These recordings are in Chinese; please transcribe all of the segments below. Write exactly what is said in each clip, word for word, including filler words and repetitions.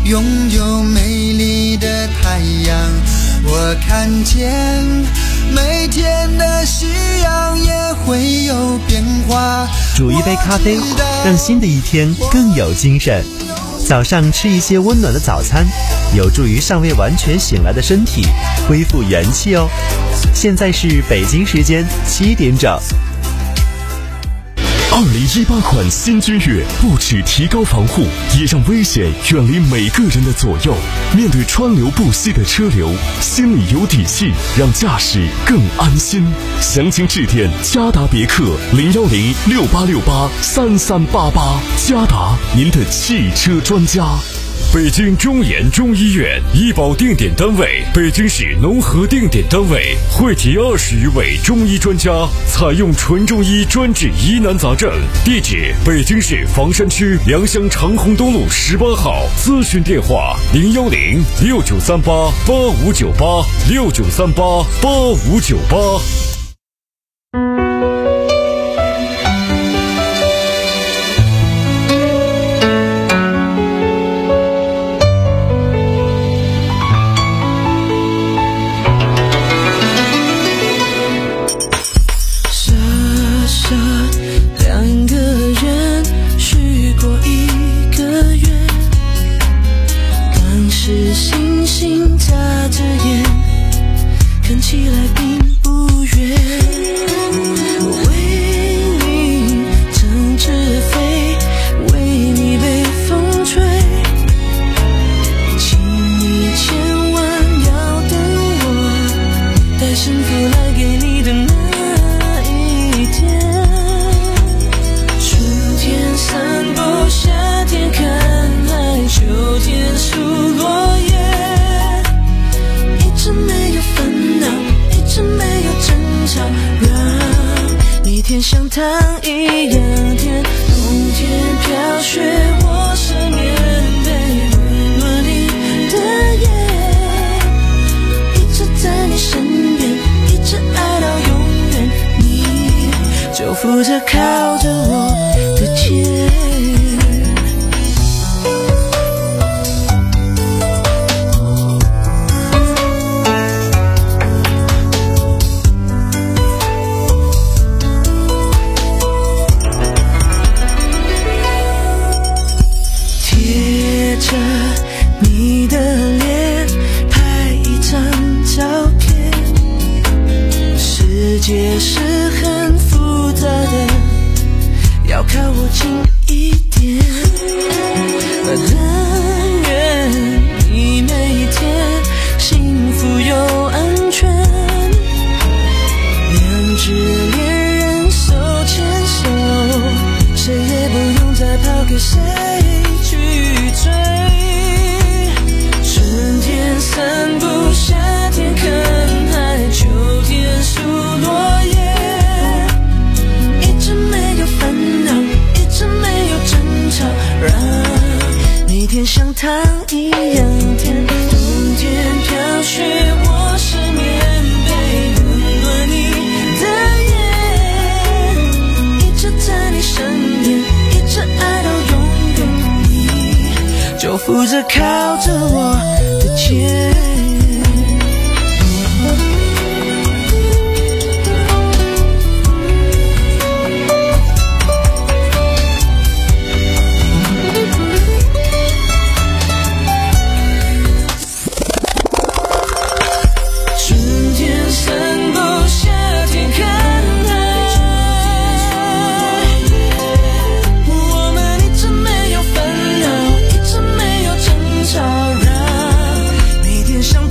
拥有美丽的太阳。我看见每天的夕阳也会有变化。 煮一杯咖啡，让新的一天更有精神。早上吃一些温暖的早餐，有助于尚未完全醒来的身体恢复元气哦。现在是北京时间七点整。 二零一八款新君越不只提高防护，也让危险远离每个人的左右。面对川流不息的车流，心里有底气，让驾驶更安心。详情致电嘉达别克零幺零六八六八三三八八，嘉达您的汽车专家。 北京中研中医院医保定点单位，北京市农合定点单位，汇集二十余位中医专家，采用纯中医专治疑难杂症。地址：北京市房山区良乡长虹东路十八号。咨询电话：零幺零六九三八八五九八六九三八八五九八。 像糖一样甜，冬天飘雪，我是面对温暖你的夜，一直在你身边，一直爱到永远，你就负责靠着我的肩。也是很复杂的，要靠我近一点。但愿你每一天幸福又安全，两只恋人手牵手，谁也不用再抛给谁去追。春天散步，夏天看海，秋天数落。每天像糖一样甜，冬天飘雪，我是棉被，温暖你的夜，一直在你身边，一直爱到永远，你就负责靠着我的肩。像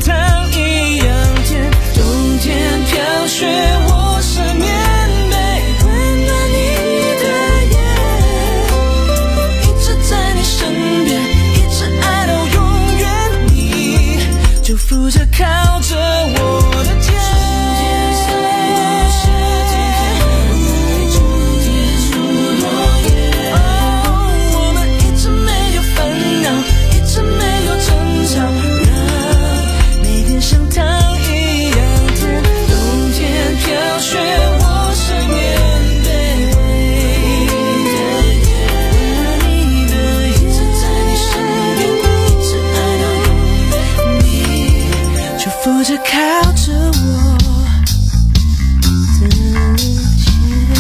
着靠着我的肩。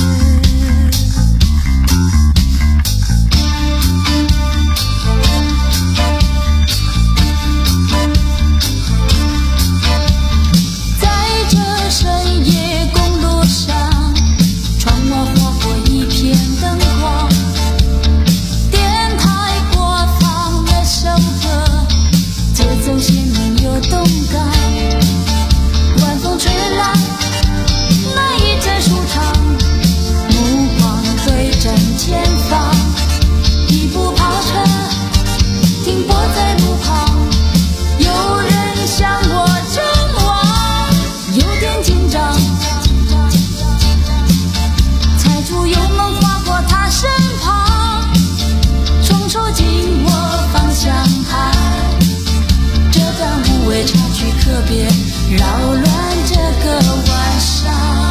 在这深夜公路上，窗外划过一片灯光，电台播放那首歌，节奏鲜明又动感。晚风吹来，那一阵舒畅，目光对准前方，一部跑车停泊在路旁，有人向我张望，有点紧张，踩住油门划过他身旁，双手紧握方向盘，这段无谓插曲可别扰乱这个晚上。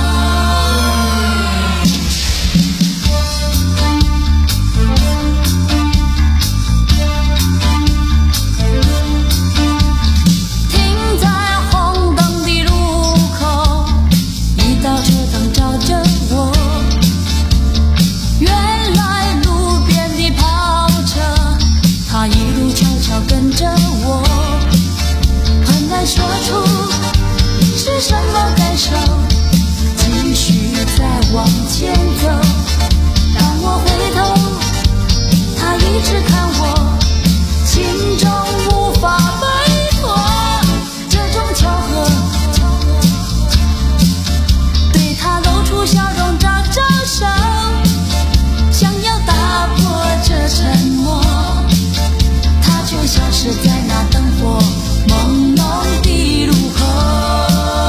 停在红灯的路口，一道车灯照着我，原来路边的跑车，他一路悄悄跟着我，很难说出是什么感受，继续再往前走。当我回头，他一直看我，心中无法摆脱这种巧合，对他露出笑容，招招手，想要打破这沉默，他却消失在那灯火朦胧的路口。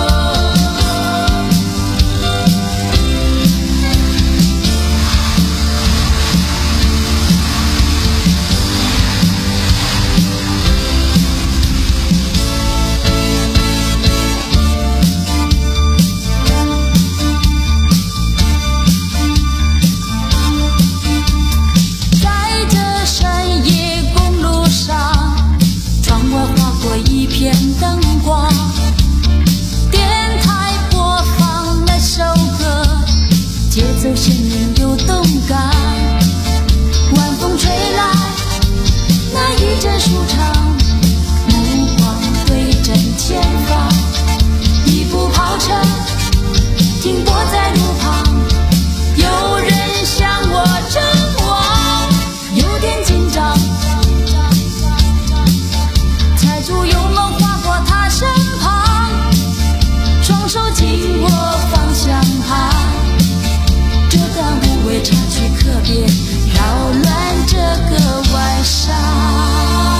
在这深夜公路上，窗外划过一片灯光，电台播放那首歌，节奏鲜明又动感。晚风吹来，那一阵舒畅，目光对准前方，一部跑车停泊在路旁，有人向我张望，有点紧张，踩住油门划过他身旁，双手紧握方向盘，这段无谓插曲可别扰乱这个晚上。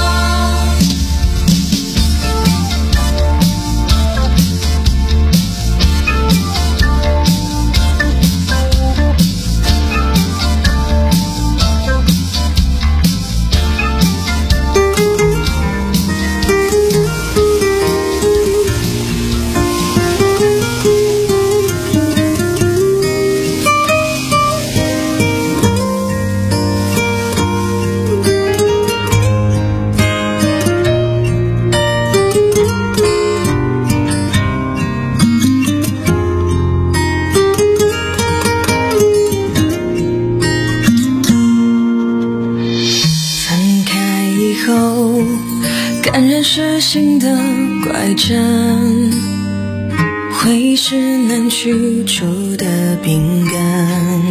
分开以后，感染是新的怪症，回忆是难去除的饼干。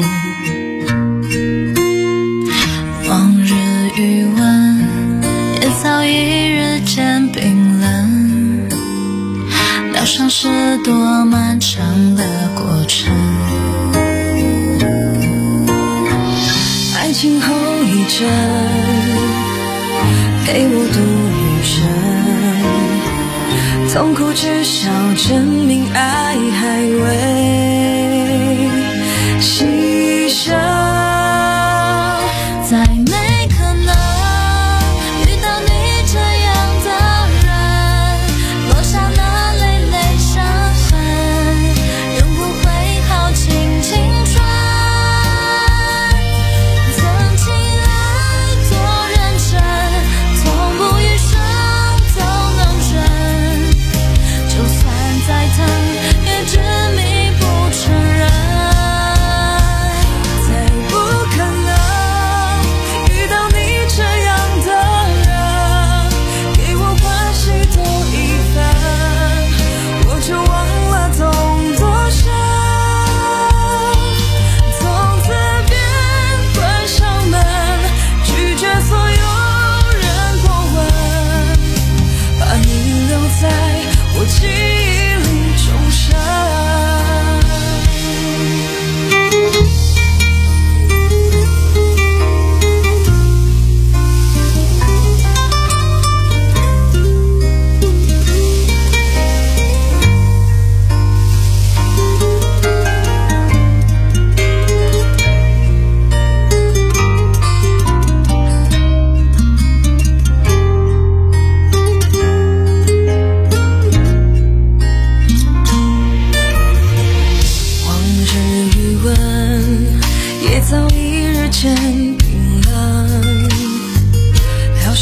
往日余温也早已日渐冰冷，疗伤是多漫长的过程，爱情后遗症陪我度余生，痛苦至少证明爱还未牺牲。再没可能遇到你这样的人，落下那累累伤痕，永不会耗尽青春。曾经爱多认真，从不余生都能准，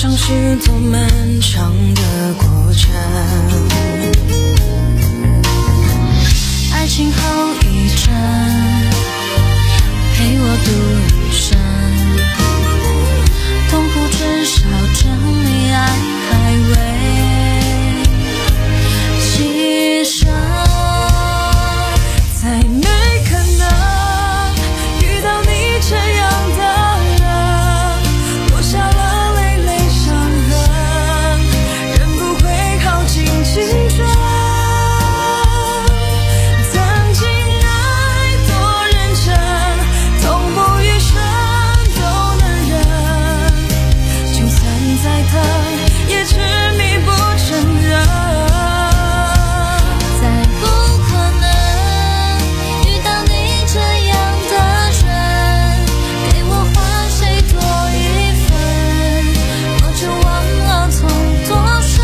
上是多漫长的过程。爱情后遗症，陪我度余生，痛苦至少证明爱还未牺牲。再没可能遇到你这样的人，落下了累累伤痕，人不会耗尽青春。曾经爱多认真，痛不欲生都能忍，就算再疼也执迷不承认。再不可能遇到你这样的人，给我换谁多一份，我就忘了痛多深。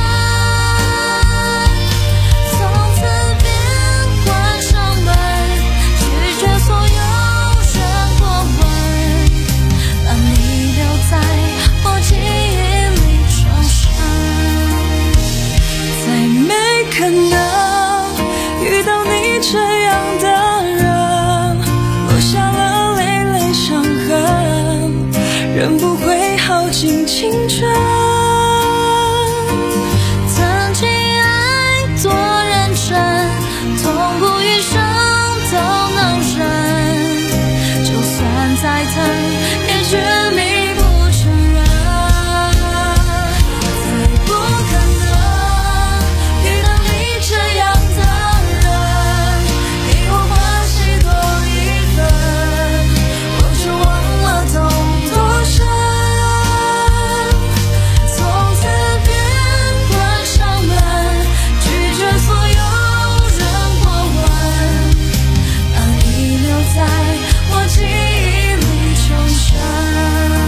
从此便关上门，拒绝所有人过问，把你留在我记忆里重生。再没可能遇到你这样的人，落下了累累伤痕，人不会耗尽青春。曾经爱多认真，痛不欲生都能忍，就算再疼也执迷不承认。再不可能遇到你这样的人，给我欢喜多一份，我就忘了痛多深。从此便关上门，拒绝所有人过问，把你留在我记忆里重生。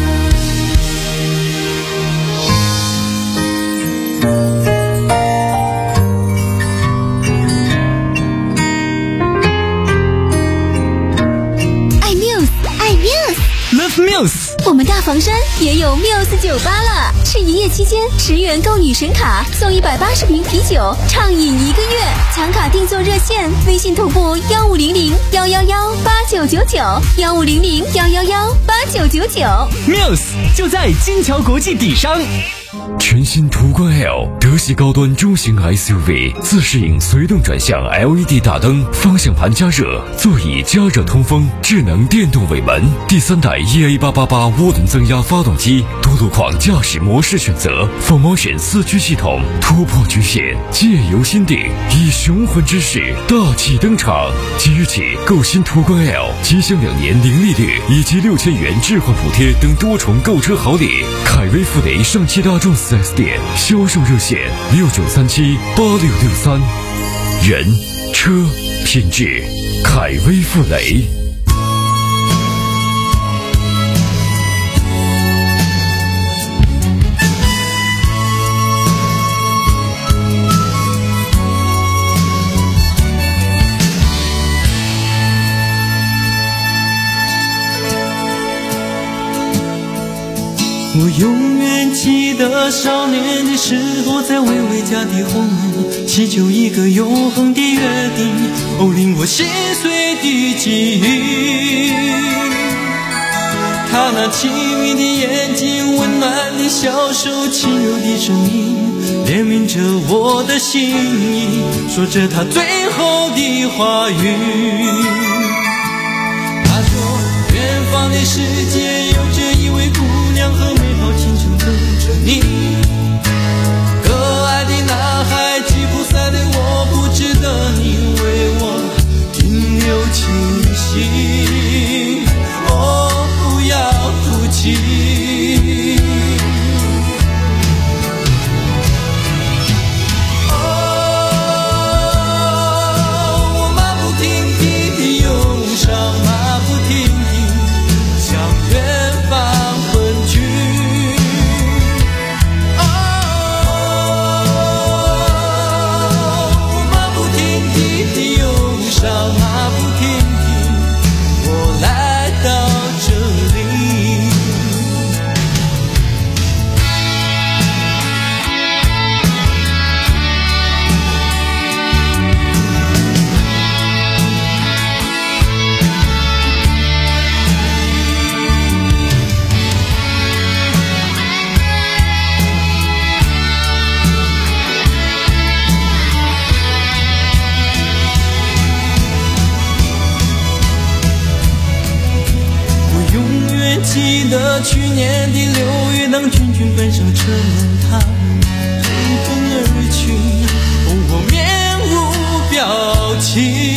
爱 Muse， 爱 Muse， Love Muse， 我们大房山也有 Muse 酒吧了。是一夜期间十元购女神卡，送一百八十瓶啤酒，畅饮一个月。抢卡订座热线：微信同步幺五零零幺幺幺八九九九，幺五零零幺幺幺八九九九。 Muse 就在金桥国际底商。 全新途观 L 德系高端中型 S U V， 自适应随动转向 L E D 大灯，方向盘加热，座椅加热通风，智能电动尾门，第三代 E A 八八八涡轮增压发动机，多路况驾驶模式选择 ，four motion 四驱系统，突破局限，借由心定，以雄浑之势大气登场。即日起购新途观 L， 即享两年零利率以及六千元置换补贴等多重购车好礼。凯威富雷上汽大众 四 S 店销售热线六九三七八六六三，人车品质，凯威富雷。 我永远记得少年的时候，在巍巍家的后门，祈求一个永恒的约定，哦，令我心碎的记忆。他那清明的眼睛，温暖的小手，轻柔的声音，怜悯着我的心意，说着他最后的话语。他说，远方的世界有着一位姑娘和美好青春等着你，可爱的男孩，吉普赛的我，不值得你为我停留清醒，哦，不要哭泣。 记得去年的六月，当君君奔上车门，他飞奔而去，我面无表情。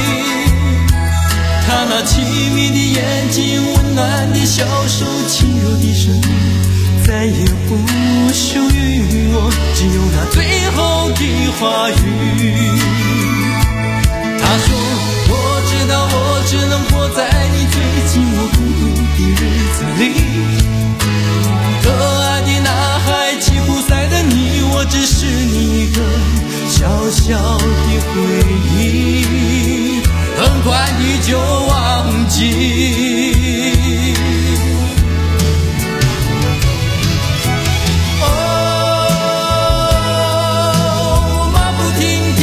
他那凄迷的眼睛，温暖的小手，轻柔的声音，再也不属于我，只有那最后的话语。他说我知道我只能活在你最寂寞孤独的日子里，可爱的男孩吉普赛的你，我只是你一个小小的回忆，很快你就忘记。哦，马不停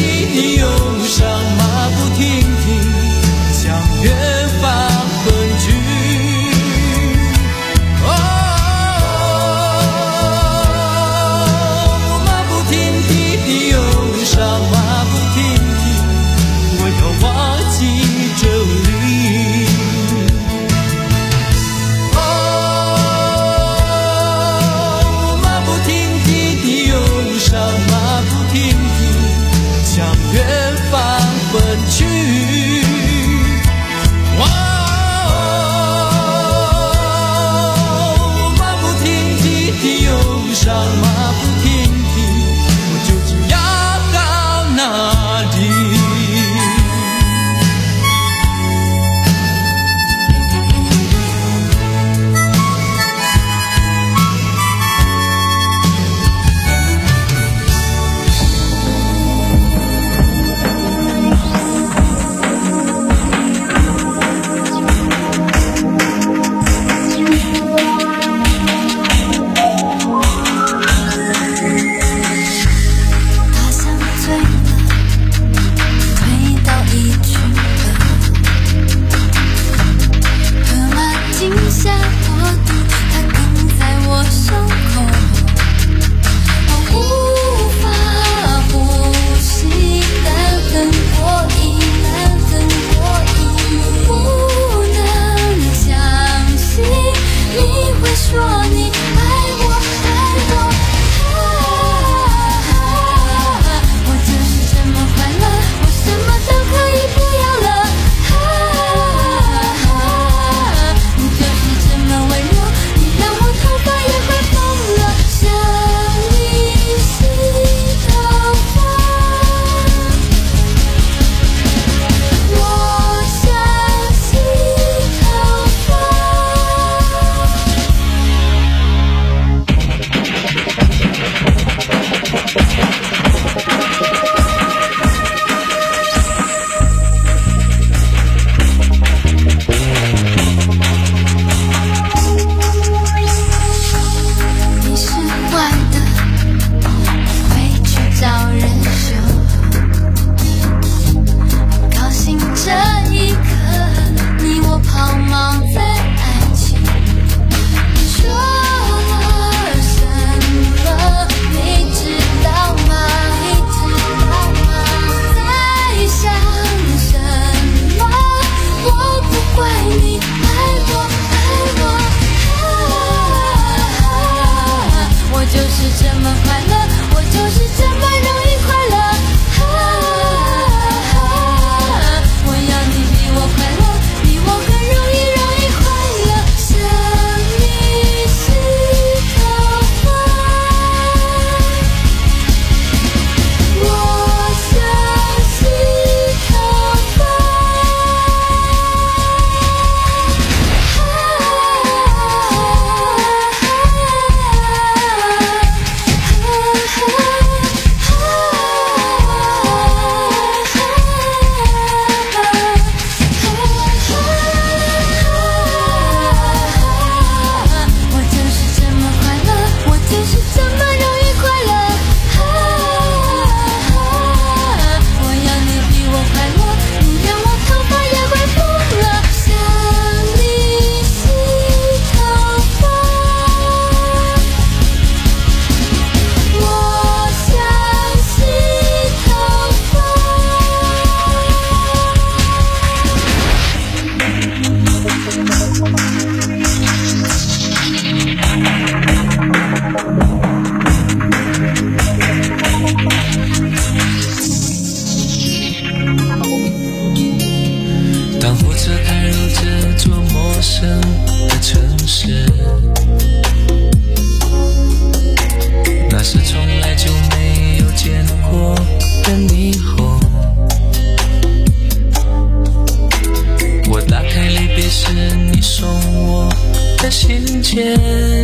见，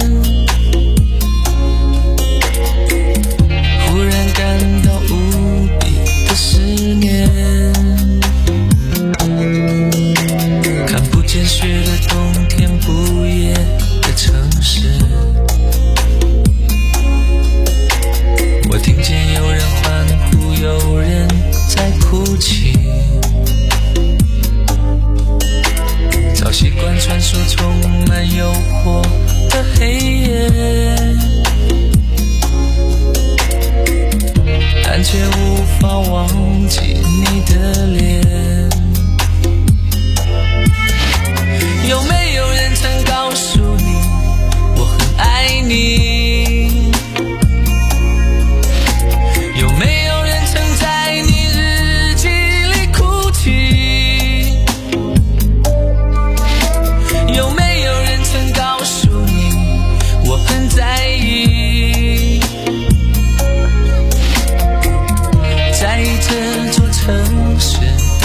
忽然感到无比的思念，看不见雪的冬天，不夜的城市，我听见有人欢呼，有人在哭泣，早习惯穿梭充满诱惑的黑夜，但却无法忘记你的脸。有没有人曾告诉你我很爱你？有没有人曾在你日记里哭泣？有没有人曾告诉你我很在意？在这座城市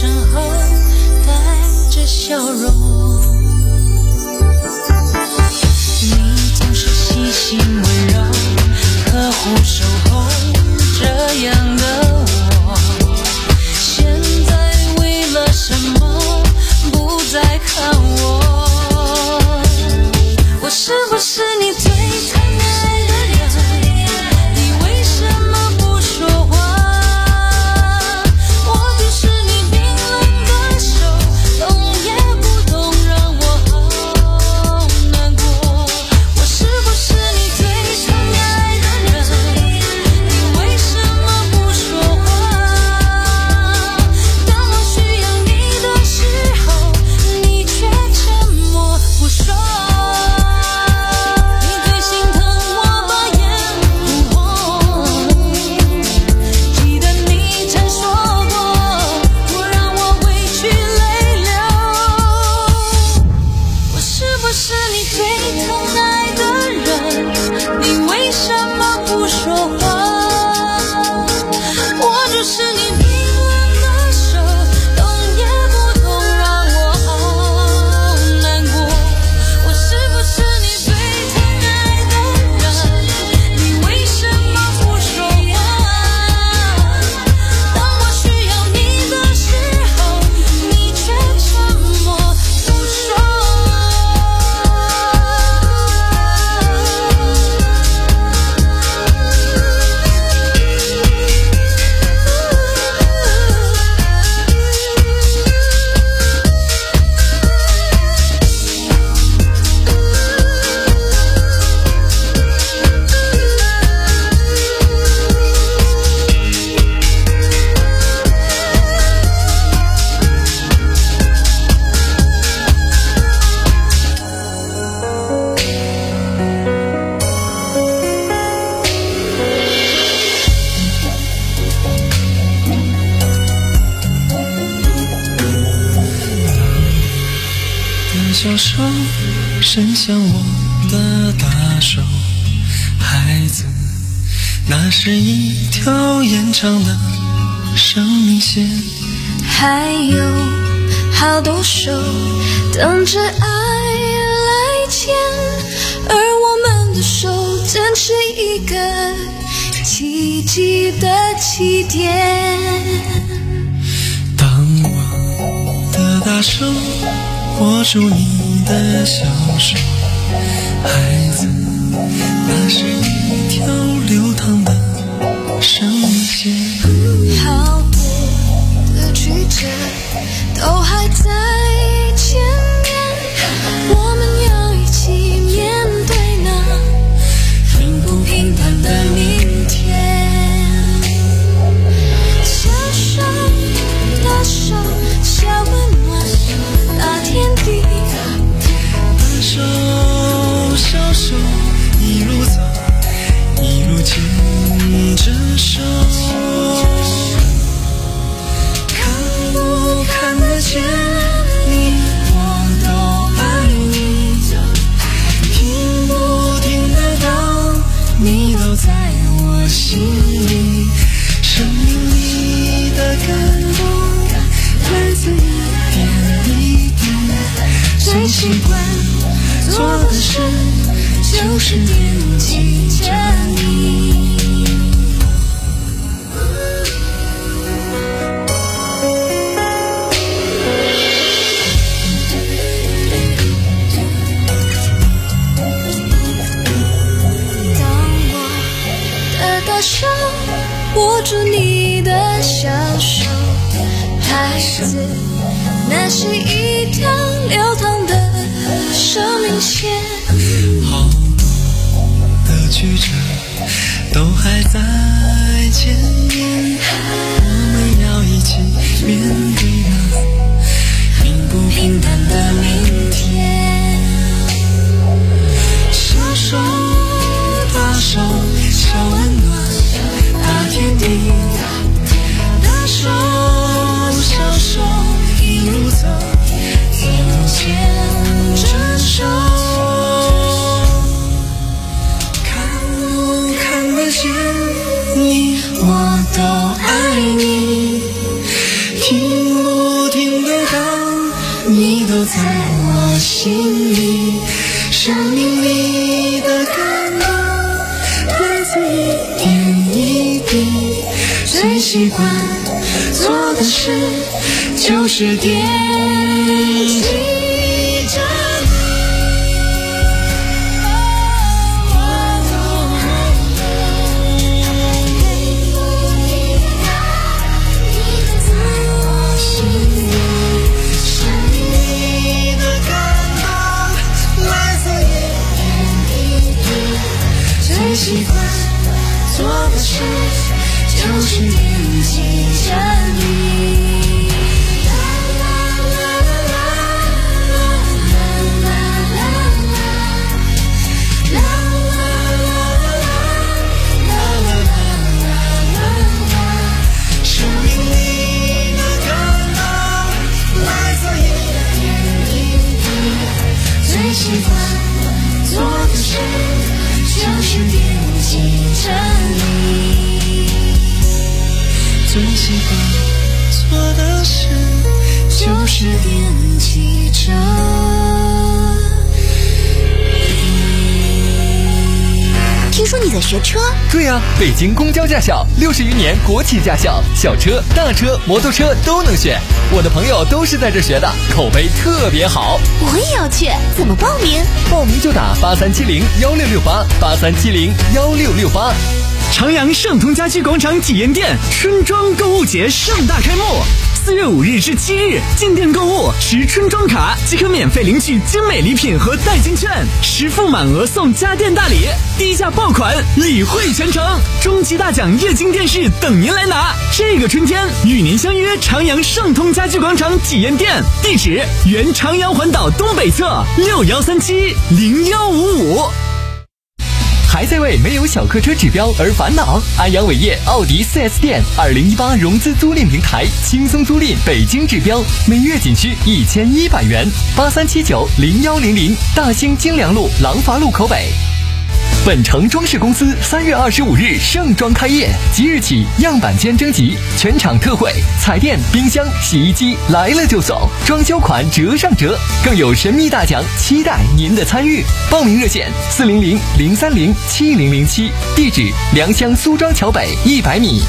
身后带着笑容。你总是细心温柔，呵护守候，这样的我，现在为了什么不再看我？我是不是你最疼爱的人？你为什么不说话？我就是你冰冷的手，动也不动，让我好难过。我是不是你最疼爱的人？你为什么不说话？当我需要你的时候，你却沉默不说。你最心疼我把眼不红，记得你曾说过，不让我委屈泪流。我是不是你最疼爱的人？你为什么不说话？我就是你冰冷的手，动也不动，让我好难过。我是不是你最疼爱的人？你为什么不说话？当我需要你的时候，你却沉默不说。小手伸向我的大手，孩子，那是一条延长的生命线，还有好多手等着爱来牵，而我们的手正是一个奇迹的起点。当我的大手握住你的小手，孩子，那是一条流淌的生命线。好多的曲折都还在前面，我们要一起面对那平不平淡的明天。小手大手，小温暖大天地，大手小手一路走，一路牵着手，看不看得见你，我都爱你，听不听得到，你都在我心里。生命里的感动来自一点一滴，最习惯做的事就是惦记着你。当我的大手握住你的小手，孩子，那是一条流淌的生命线。好多的曲折都还在前面，我们要一起面对那平不平淡的明天。小手大手，小温暖大天地，大手小手一路走，一路牵着手，看不看得见你，我都爱你，听不都在我心里。生命里的感动来自一点一滴，最习惯做的事就是惦记着习惯做的事就是惦记着你。生命里的感动来自一点一滴，最习惯做的事就是惦记着你，最习惯做的事就是惦记着你。 听说你在学车？ 对呀、啊，北京公交驾校，六十余年国企驾校，小车、大车、摩托车都能选。我的朋友都是在这学的，口碑特别好。 我也要去，怎么报名？ 报名就打八三七零幺六六八八三七零幺六六八。 长阳盛通家居广场体验店春装购物节盛大开幕，四月五日至七日，进店购物持春装卡即可免费领取精美礼品和代金券，实付满额送家电大礼，低价爆款，礼惠全程，终极大奖液晶电视等您来拿。这个春天与您相约长阳盛通家居广场体验店，地址原长阳环岛东北侧六幺三七零幺五五。 还在为没有小客车指标而烦恼？安阳伟业奥迪 四 S 店二零一八融资租赁平台，轻松租赁北京指标，每月仅需一千一百元。八三七九零幺零零，大兴京良路廊坊路口北。本城装饰公司三月二十五日盛装开业，即日起样板间征集，全场特惠，彩电、冰箱、洗衣机来了就送，装修款折上折，更有神秘大奖，期待您的参与。报名热线四零零零三零七零零七，地址良乡苏庄桥北一百米。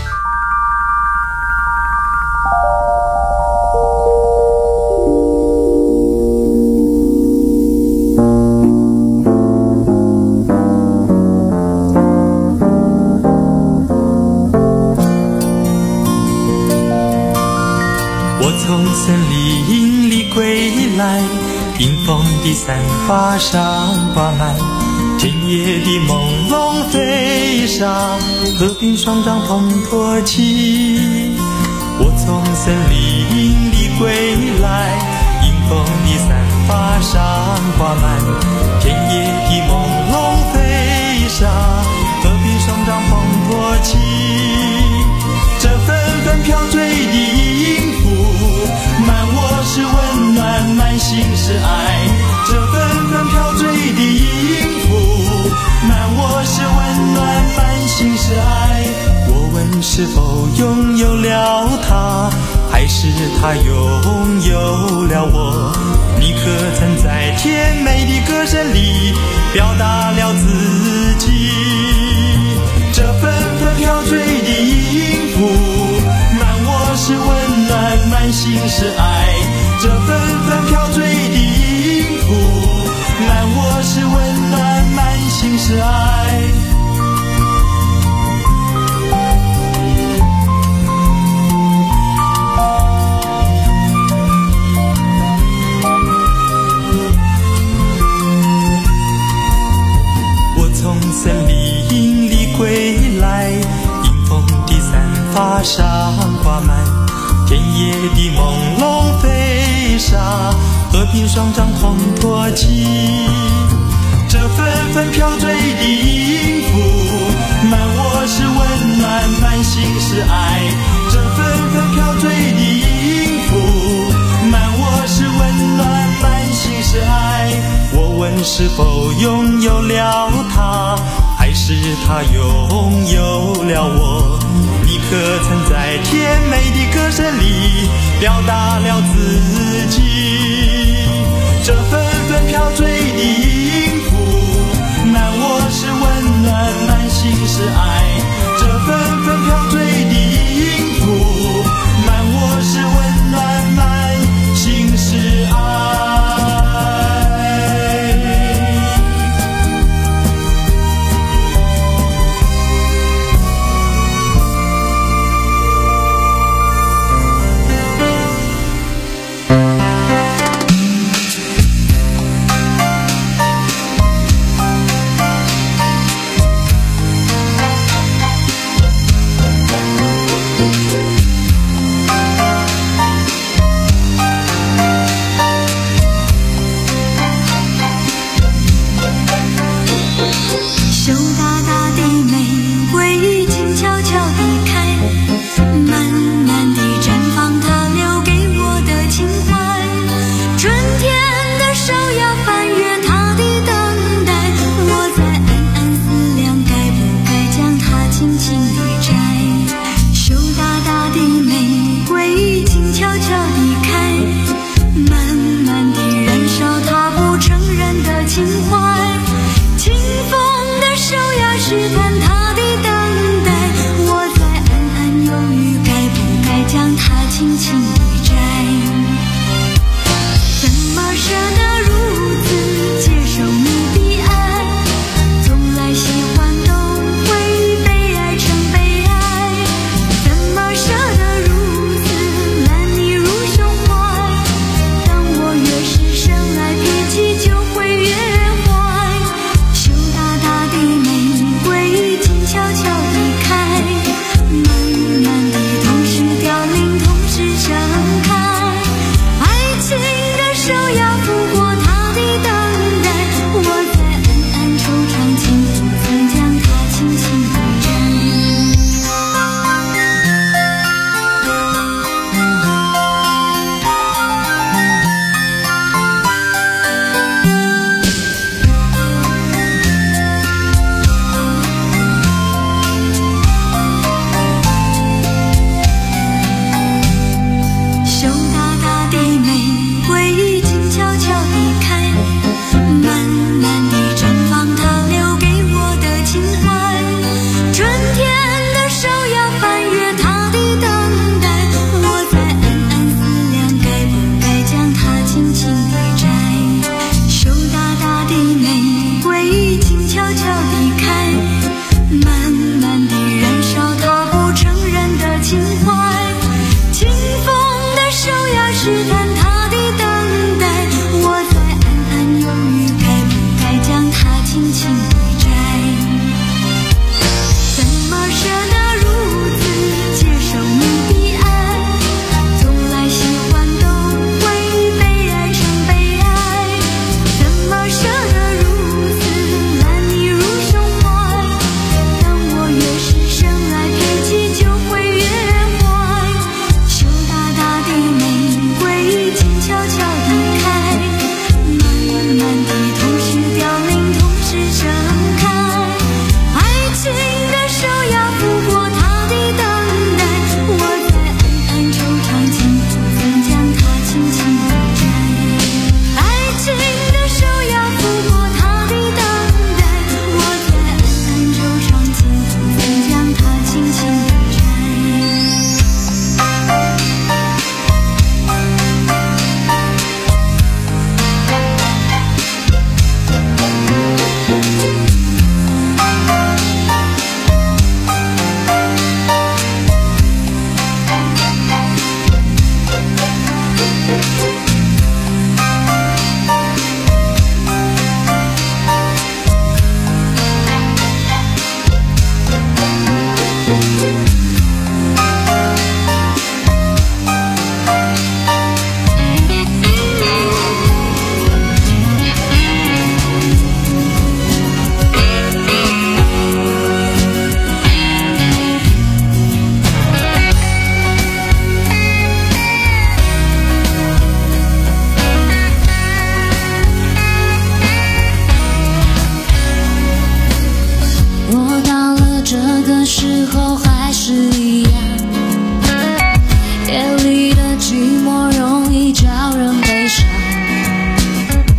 从森林里归来，迎风的散发上挂满，田野的朦胧飞沙，河滨双掌捧托起。我从森林里归来，迎风的散发上挂满，田野的朦胧飞沙，河滨双掌捧托起。这纷纷飘坠的音符，满我是温暖，满心是爱。这纷纷飘坠的音符，满我是温暖，满心是爱。我问是否拥有了他，还是他拥有了我？你可曾在甜美的歌声里表达了自己？这纷纷飘坠的音符，满我是温暖，满心是爱。这纷纷飘坠的音符，满我是温暖，满心是爱。我从森林里归来，迎风的散发上挂满，田野的朦胧飞沙，河滨双掌捧托起。这纷纷飘坠的音符，满我是温暖，满心是爱。这纷纷飘坠的音符，满我是温暖，满心是爱。我问是否拥有了他，还是他拥有了我？你可曾在甜美的歌声里表达了自己？ 是爱。这纷纷飘坠的音符，满我是温暖，满心是爱。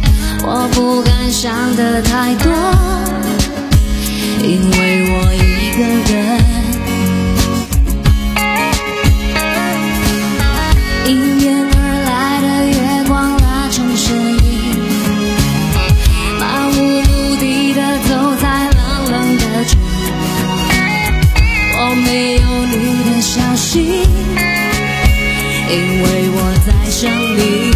不敢想的太多，因为我一我在想你。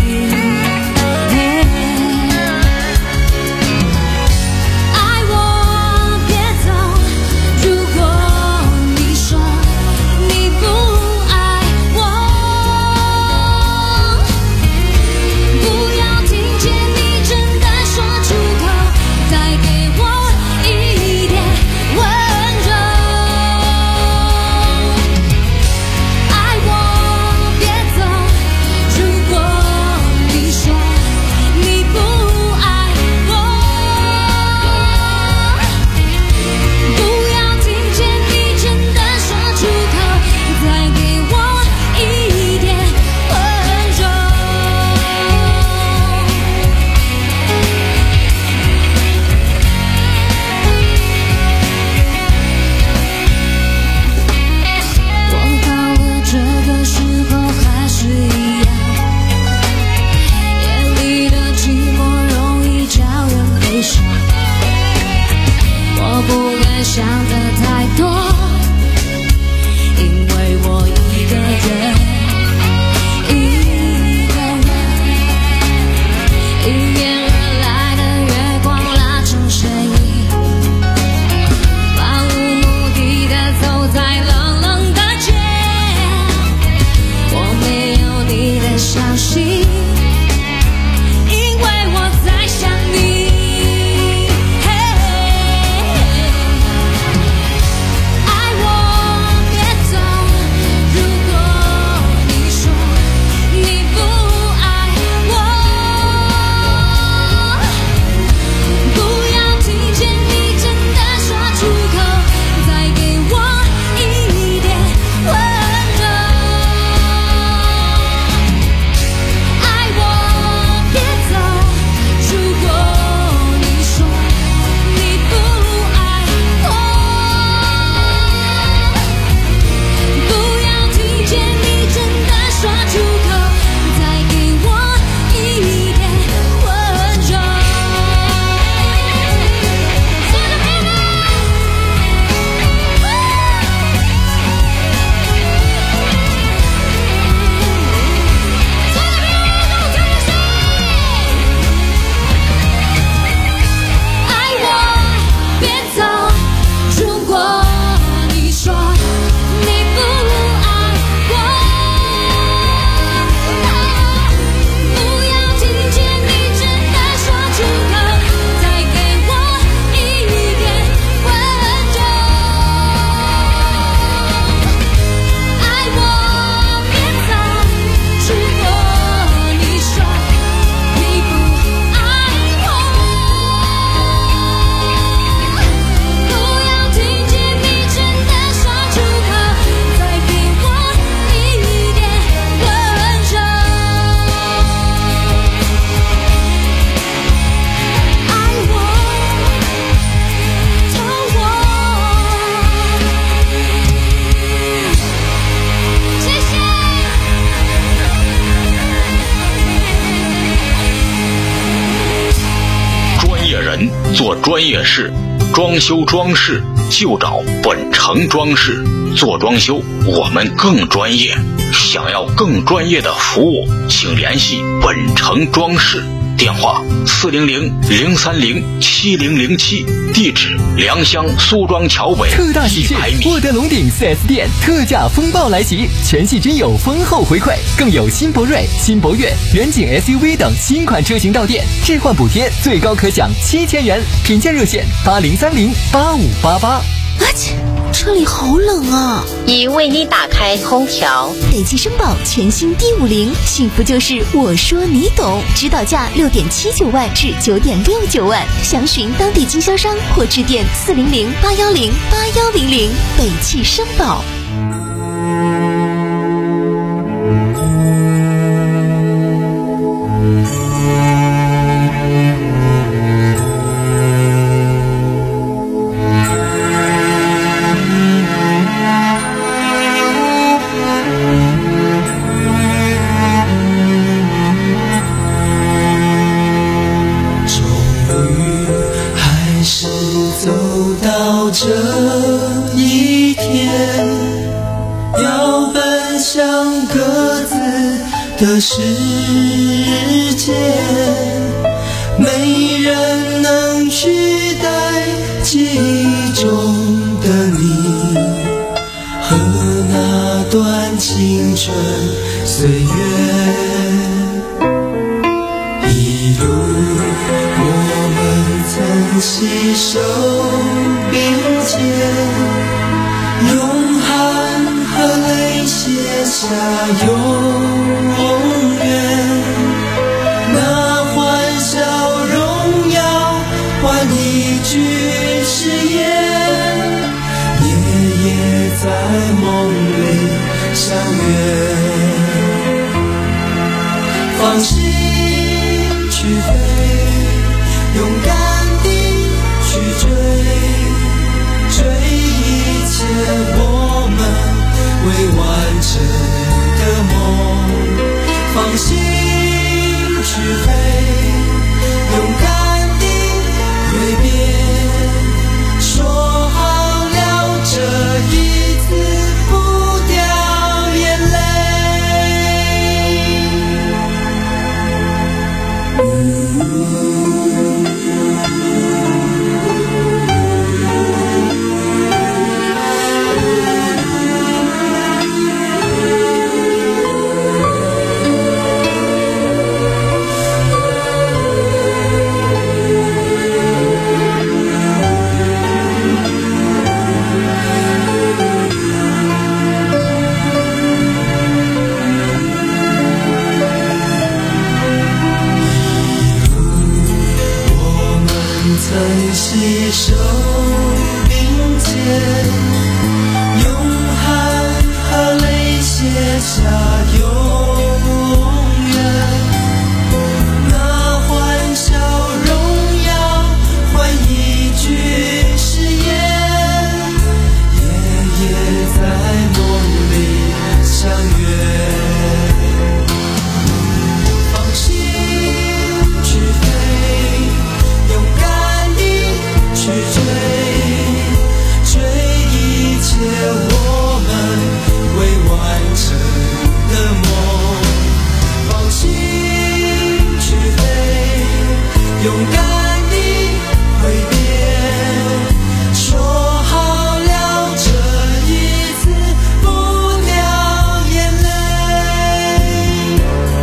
做专业事，装修装饰就找本城装饰。做装修我们更专业，想要更专业的服务，请联系本城装饰。电话四零零零三零七零零七，地址良乡苏庄桥北特大喜讯！沃德龙鼎 四 S 店特价风暴来袭，全系均有丰厚回馈，更有新博瑞、新博越、远景 S U V 等新款车型到店，置换补贴最高可享七千元，品鉴热线八零三零八五八八。 啊切，车里好冷啊！ 已为你打开空调。 北汽绅宝全新 D 五零，幸福就是我说你懂，指导价六点七九万至九点六九万，详询当地经销商或致电四零零八幺零八幺零零。北汽绅宝。 这一天， 的世界，没人能取代记忆中的你和那段青春岁月。一路我们曾携手并肩，用汗和泪写下永远，那欢笑荣耀换一句誓言，夜夜在梦里相约。放心去飞，勇敢地去追，追一切我们未完成的梦。放心去飞，勇敢地挥别，说好了这一次不掉眼泪。曾携手并肩，用汗和泪写下永远，那欢笑荣耀换一句誓言，夜夜在梦里相约。放心去飞，勇敢去追，追一切我们未完成的梦。放心去飞，勇敢地挥别，说好了这一次不掉眼泪。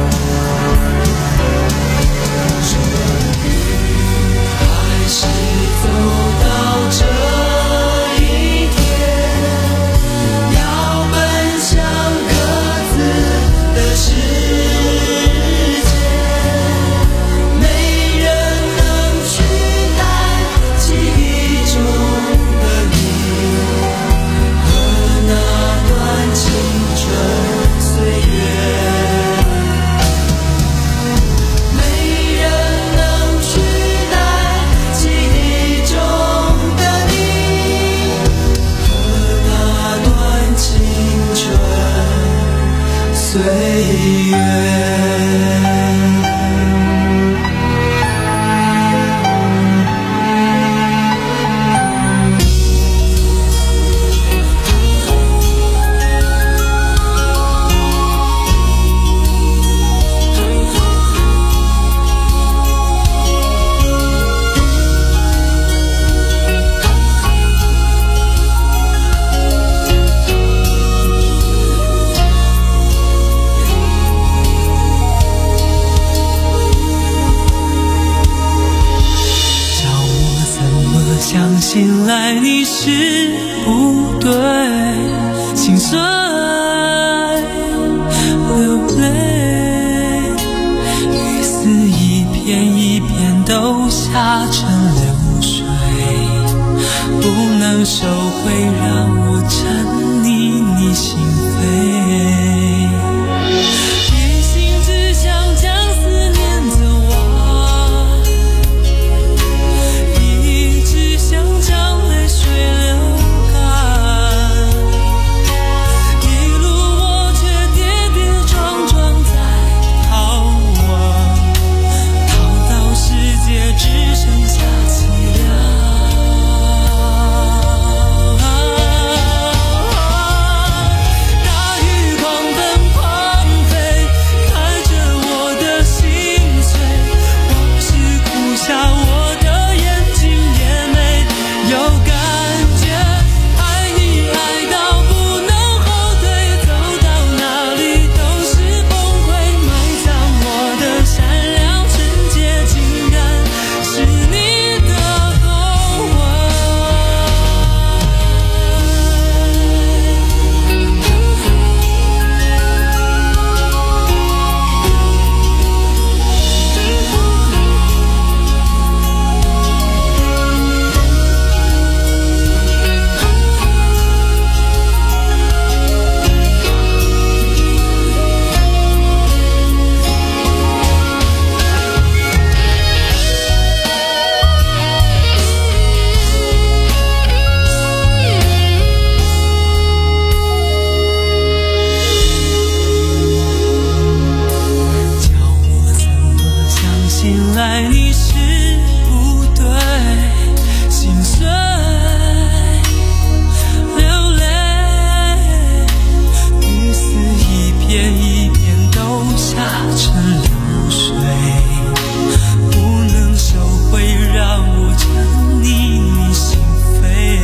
终于还是走到这一天，要奔向各自的世界，没人能取代记忆中的你和那段青春岁月，没人能取代记忆中的你和那段青春岁月。相信爱你是不对，心碎流泪，雨丝一片一片都下成流水，不能收回让我沉溺你心扉。 只剩下凄凉。 来你是不对，心碎流泪，雨丝一片一片都下成流水，不能收回，让我沉溺心扉，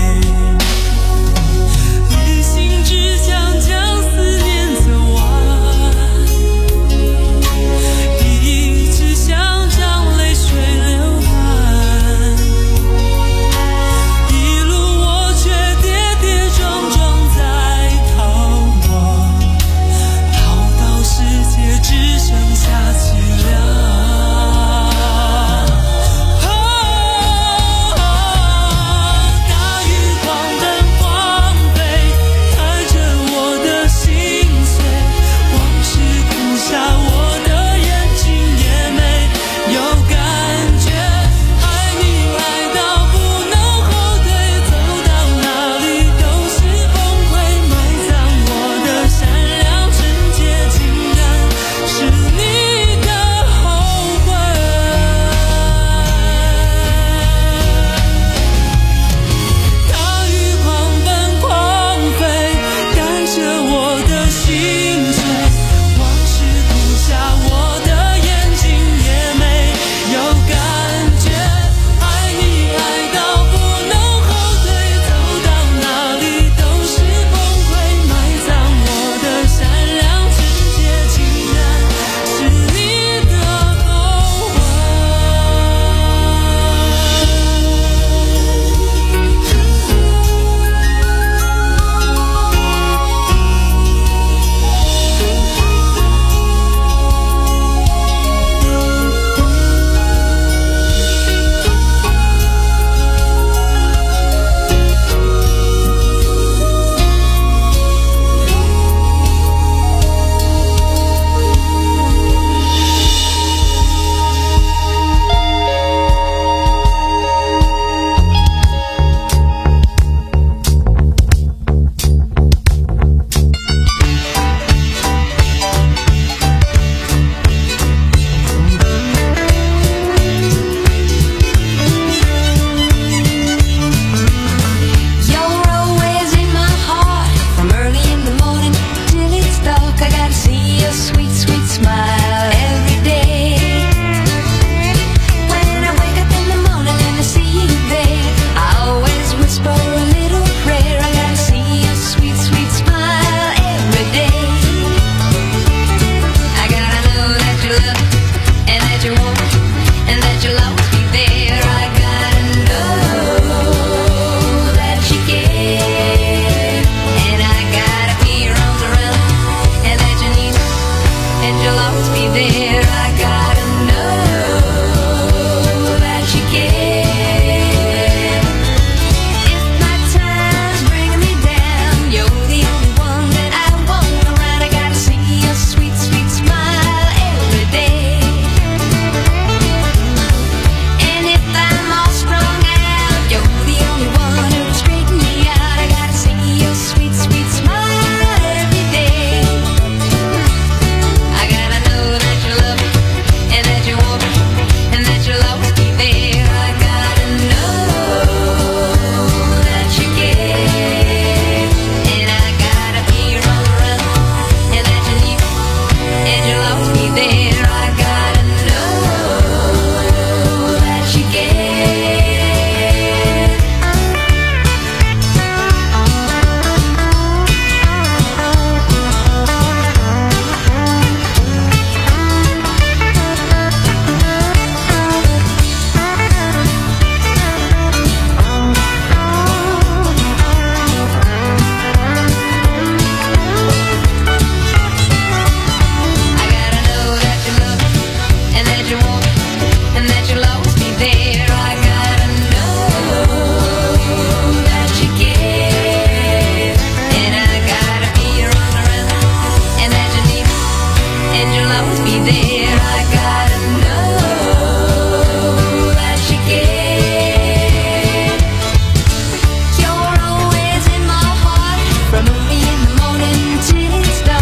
一心只想将思念走完，一直想将泪水流干，一路我却跌跌撞撞在逃亡，逃到世界只剩下凄凉。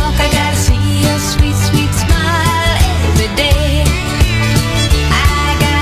I got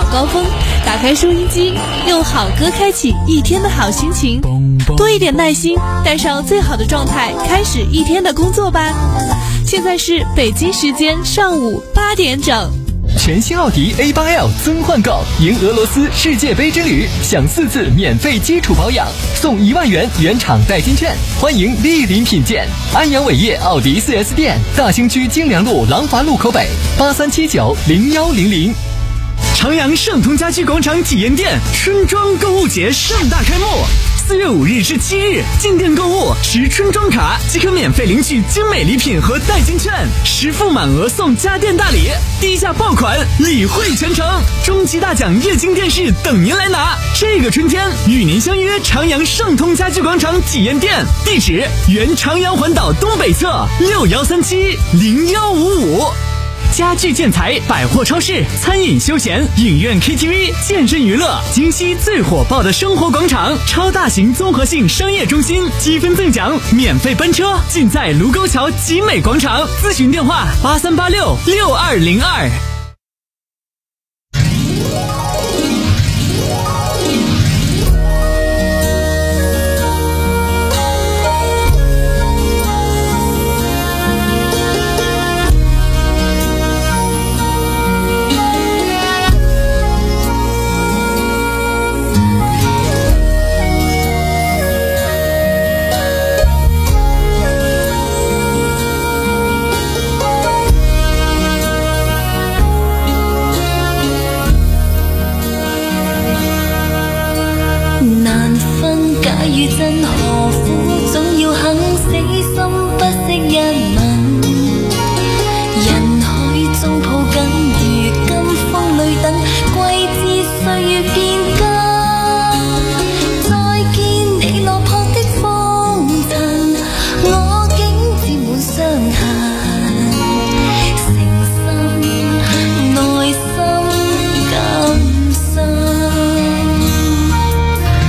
高峰，打开收音机，用好歌开启一天的好心情，多一点耐心，带上最好的状态，开始一天的工作吧。现在是北京时间上午八点整。 全新奥迪 A 八 L 增换购，赢俄罗斯世界杯之旅，享四次免费基础保养，送一万元原厂代金券，欢迎莅临品鉴。安阳伟业奥迪 四 S 店，大兴区京良路廊坊路口北，八三七九零幺零零。 长阳盛通家居广场体验店春装购物节盛大开幕，四月五日至七日，进店购物持春装卡即可免费领取精美礼品和代金券，实付满额送家电大礼，低价爆款，礼惠全程，终极大奖液晶电视等您来拿。这个春天与您相约长阳盛通家居广场体验店，地址原长阳环岛东北侧六幺三七零幺五五。家具建材、百货超市、餐饮休闲、影院 K T V、健身娱乐，京西最火爆的生活广场，超大型综合性商业中心，积分赠奖，免费班车，尽在卢沟桥集美广场。咨询电话：八三八六六二零二。 如真何苦，總要肯死心不息一吻。人海中抱緊，如今風裏等，季節歲月變更。再見你落魄的風塵，我竟沾滿傷痕。誠心內心感傷。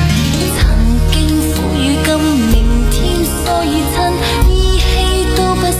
明天疏與親，依稀都不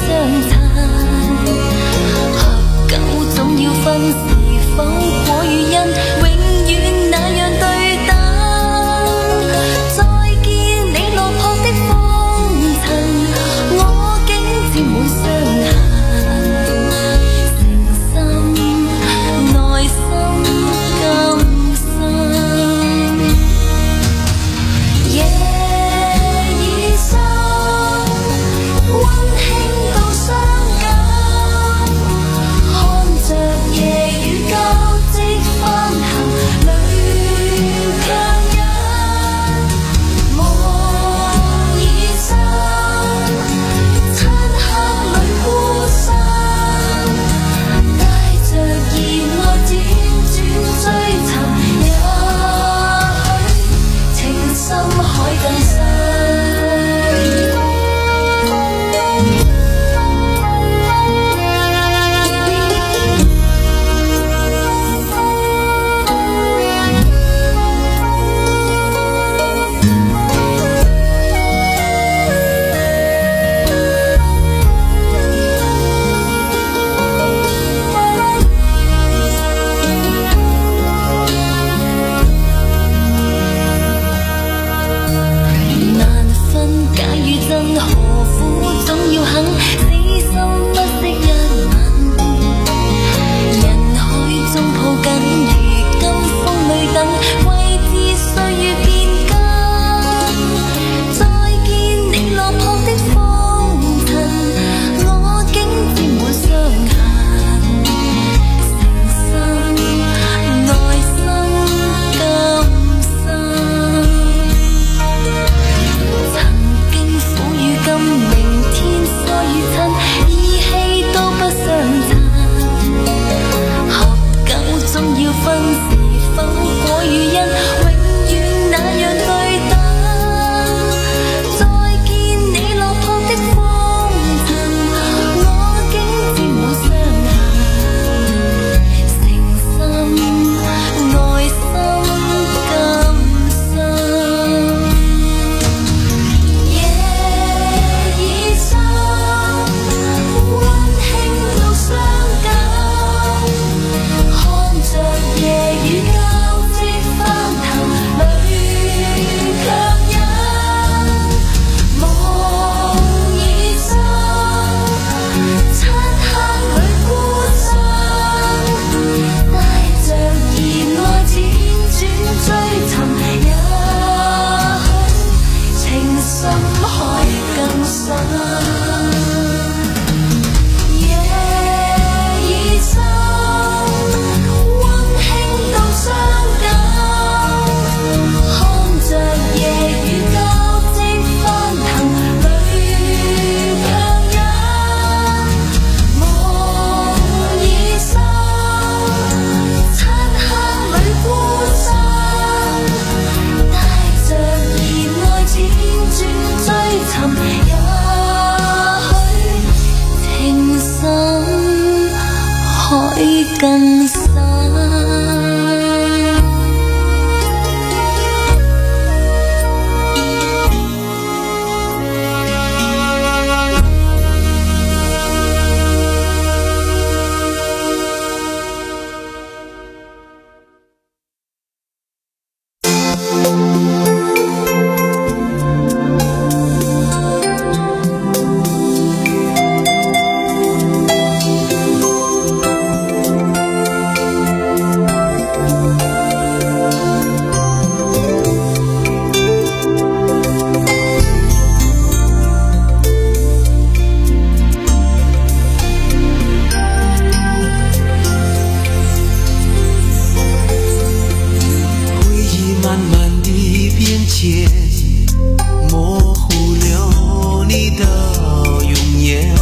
间，模糊了你的容颜。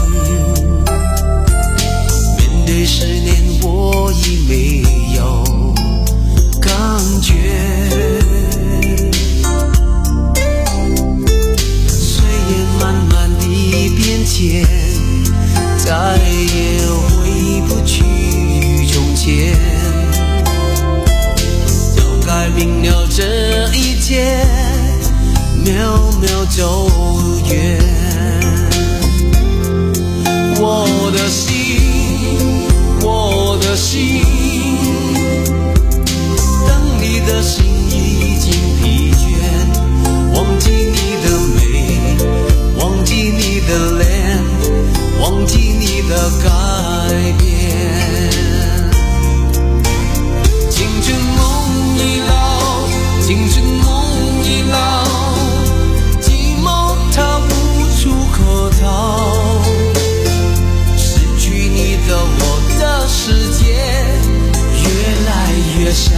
面对思念，我已没有感觉。岁月慢慢地变迁，再也回不去从前。早该明了这一切，渺渺走远。我的心，我的心，等你的心已经疲倦，忘记你的美，忘记你的脸，忘记你的改变。青春梦已老，青春梦已老，寂寞它无处可逃。失去你的我的世界越来越小。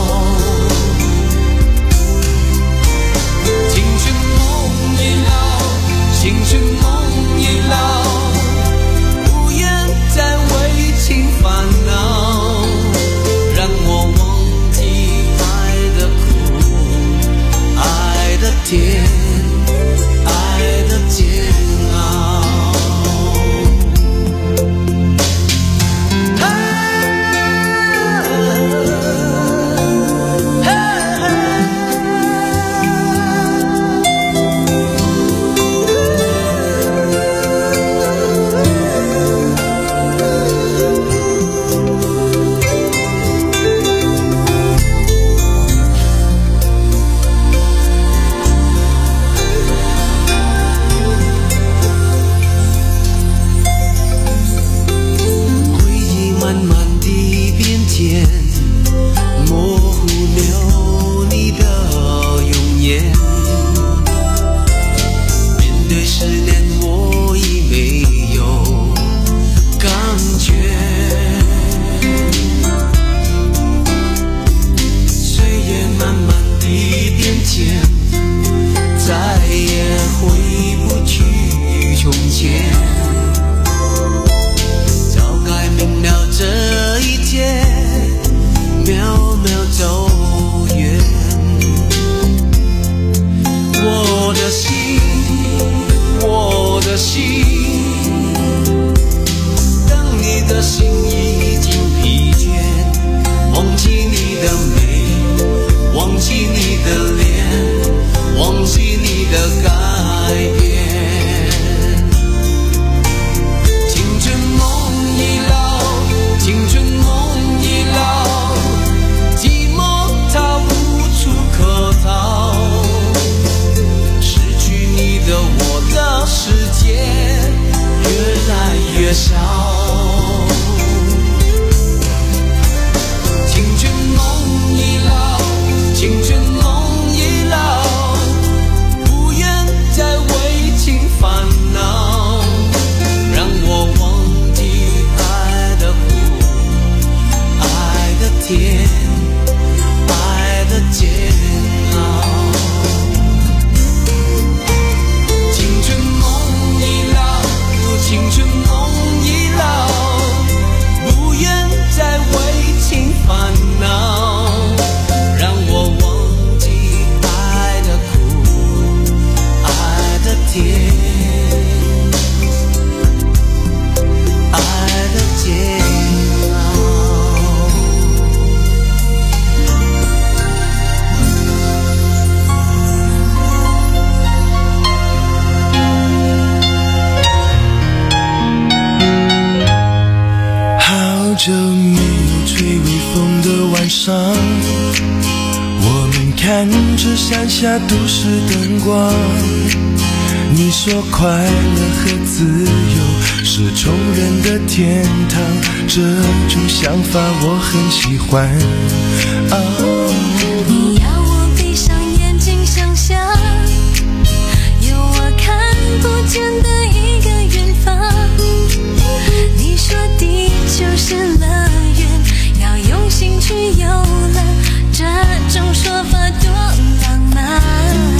青春梦已老，青春梦已老，不愿再为情烦恼，让我忘记爱的苦，爱的甜，爱的煎熬。 着没有吹微风的晚上，我们看着山下都市灯光。你说快乐和自由是穷人的天堂，这种想法我很喜欢。哦， 你要我闭上眼睛想象，有我看不见的一个远方。你说地球是乐园，要用心去游览，这种说法多浪漫。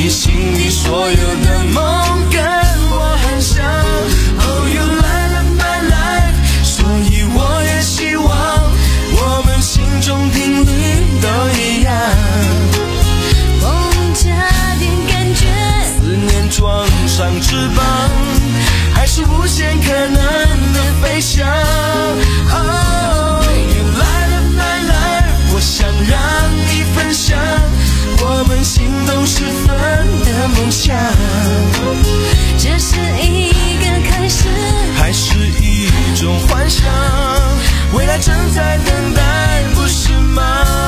心里所有的梦跟我很像。 Oh you light up my life， 所以我也希望我们心中频率都一样。 梦加点感觉， 思念装上翅膀，还是无限可能的飞翔。Oh you light up my life， 我想让你分享我们心动时分的梦想。 这是一个开始， 还是一种幻想？未来正在等待，不是吗？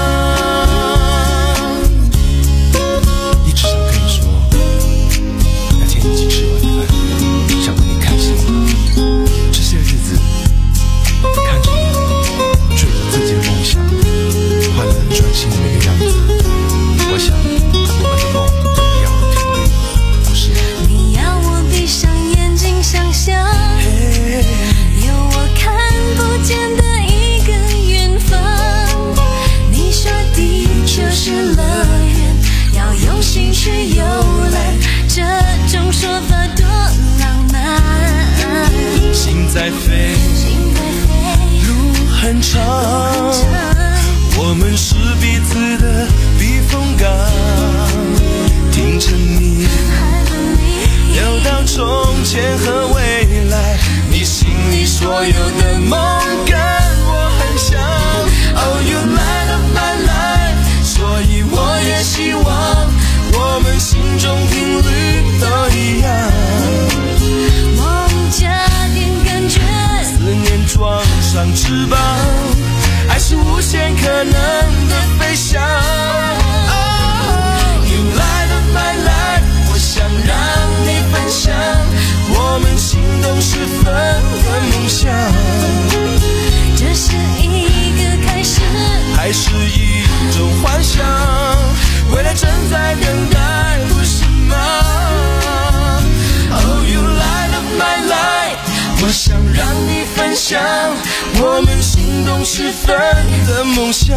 一直想跟你说，要请你一起吃晚饭，想让你开心。这些日子，看着你追着自己的梦想，换了专心的那个样子。我想，我们的梦都一样的频率，不是吗？ 你要我闭上眼睛想象，有我看不见的一个远方。你说地球是乐园，要用心去游览，这种说法多浪漫。 心在飞， 心在飞， 路很长，我们是彼此的避风港。听着你聊到从前和未来，你心里所有的梦跟我很像。Oh you light up my life， 所以我也希望我们心中频率都一样。 梦加点感觉， 思念装上翅膀，爱是无限可能的飞翔。Oh you light up my life， 我想让你分享我们心动时分的梦想。 这是一个开始， 还是一种幻想？未来正在等待，不是吗？ Oh you light up my life， 我想让你分享我们心动时分的梦想。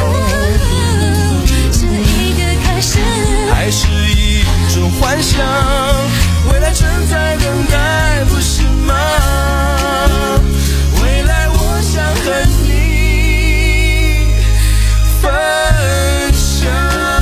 是一个开始， 还是一种幻想？未来正在等待，不是吗？未来我想和你分享。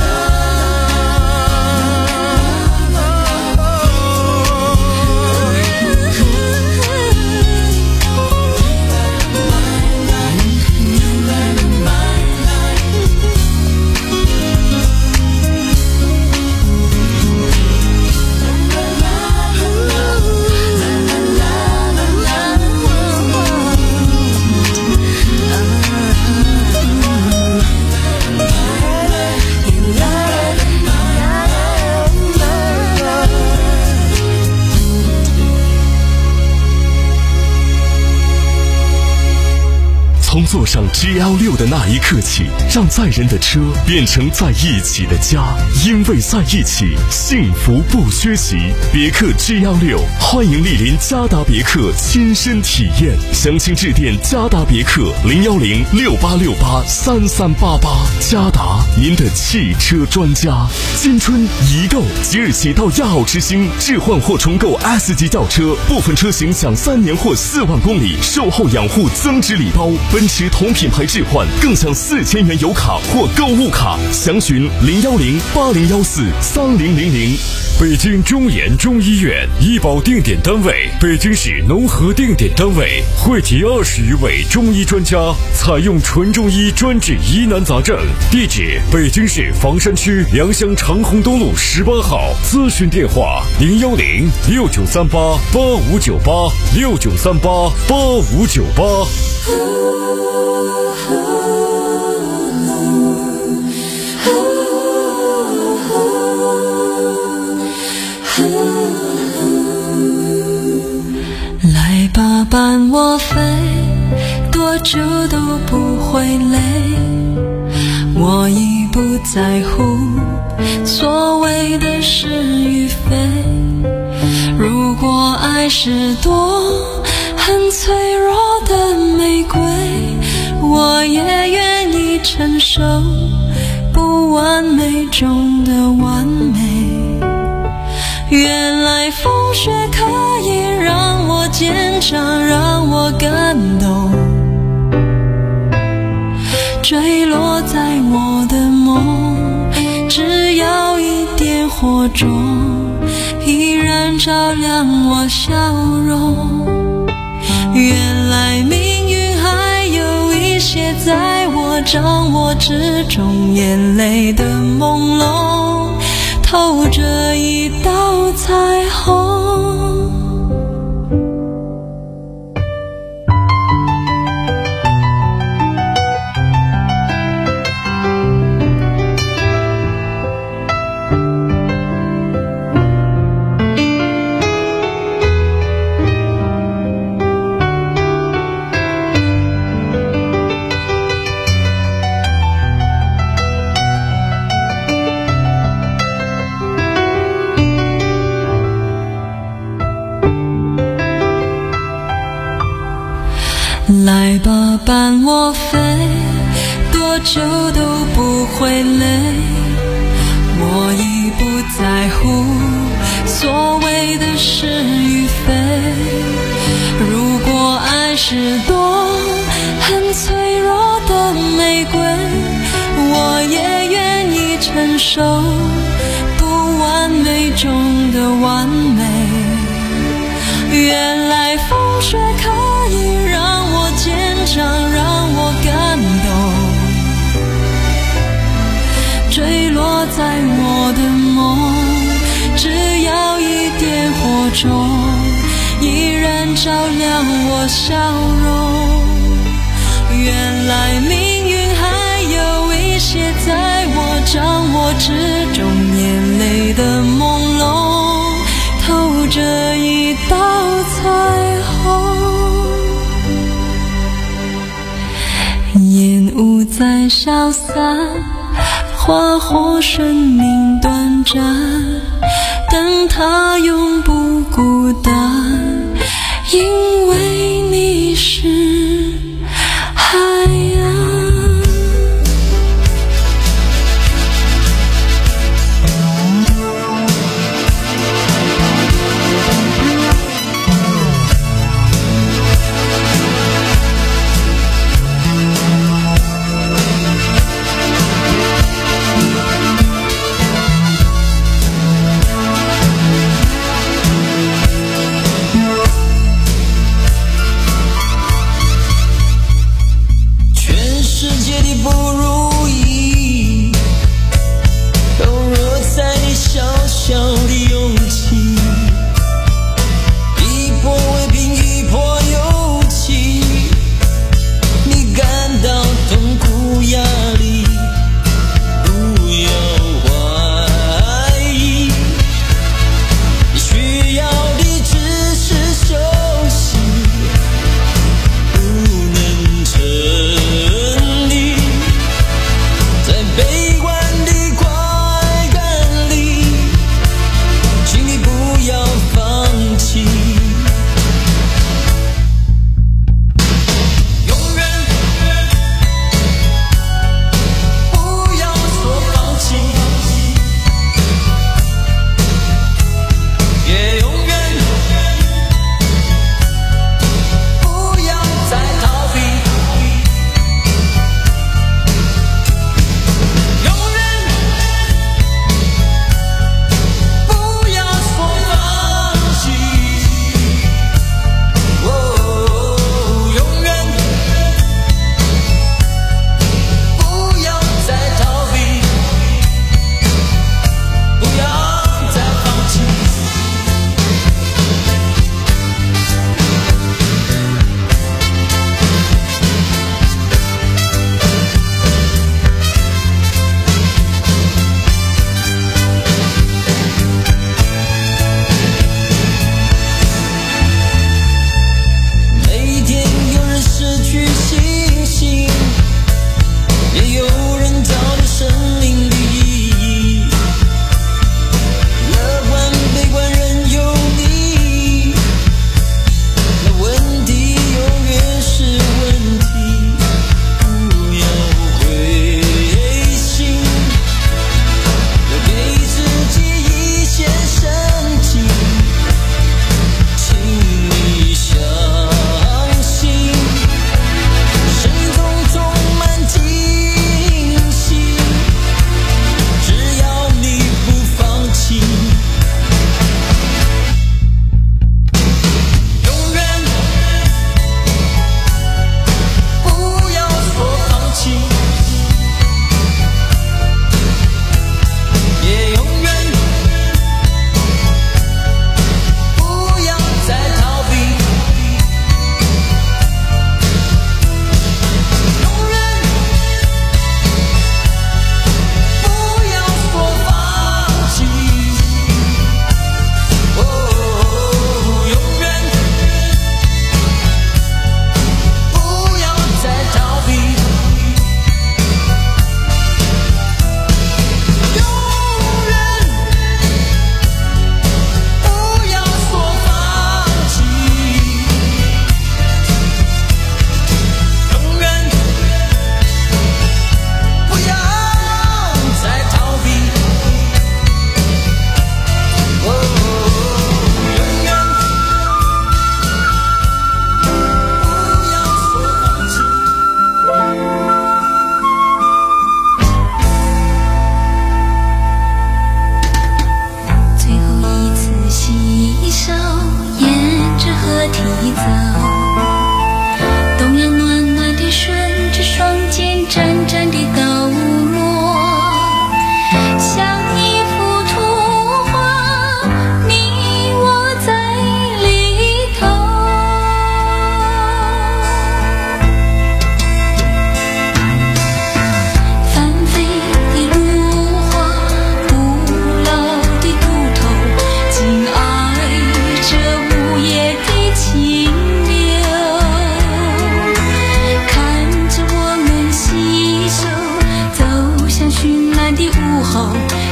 从坐上 G L 六 的那一刻起，让载人的车变成在一起的家，因为在一起，幸福不缺席。别克 G L 六， 欢迎莅临嘉达别克亲身体验，详情致电嘉达别克零幺零六八六八三三八八。嘉达，您的汽车专家。新春一购，即日起到亚奥之星置换或重购 S 级轿车，部分车型享三年或四万公里售后养护增值礼包。奔驰同品牌置换更享四千元油卡或购物卡，详询零幺零八零幺四三零零零。 北京中研中医院医保定点单位，北京市农合定点单位，汇集二十余位中医专家，采用纯中医专治疑难杂症。地址：北京市房山区良乡长虹东路十八号。咨询电话：零幺零六九三八八五九八六九三八八五九八。 来吧，伴我飞，多久都不会累。我已不在乎所谓的是与非。如果爱是朵很脆弱的玫瑰，我也愿意承受不完美中的完美。 原来风雪可以让我坚强，让我感动，坠落在我的梦，只要一点火种，依然照亮我笑容。原来命运还有一些在我掌握之中，眼泪的朦胧透着一道彩虹。来吧，伴我飞，多久都不会累。我已不在乎所谓的是与非。如果爱是朵很脆弱的玫瑰，我也愿意承受不完美中的完美。原来风雪可以让我坚强，让我感动，坠落在我的梦，只要一点火种，依然照亮我笑容。原来命运还有一些在我掌握之中，眼泪的朦胧透着一道彩虹。烟雾在消散，花火生命短暂，但它永不孤单，因为你是海洋。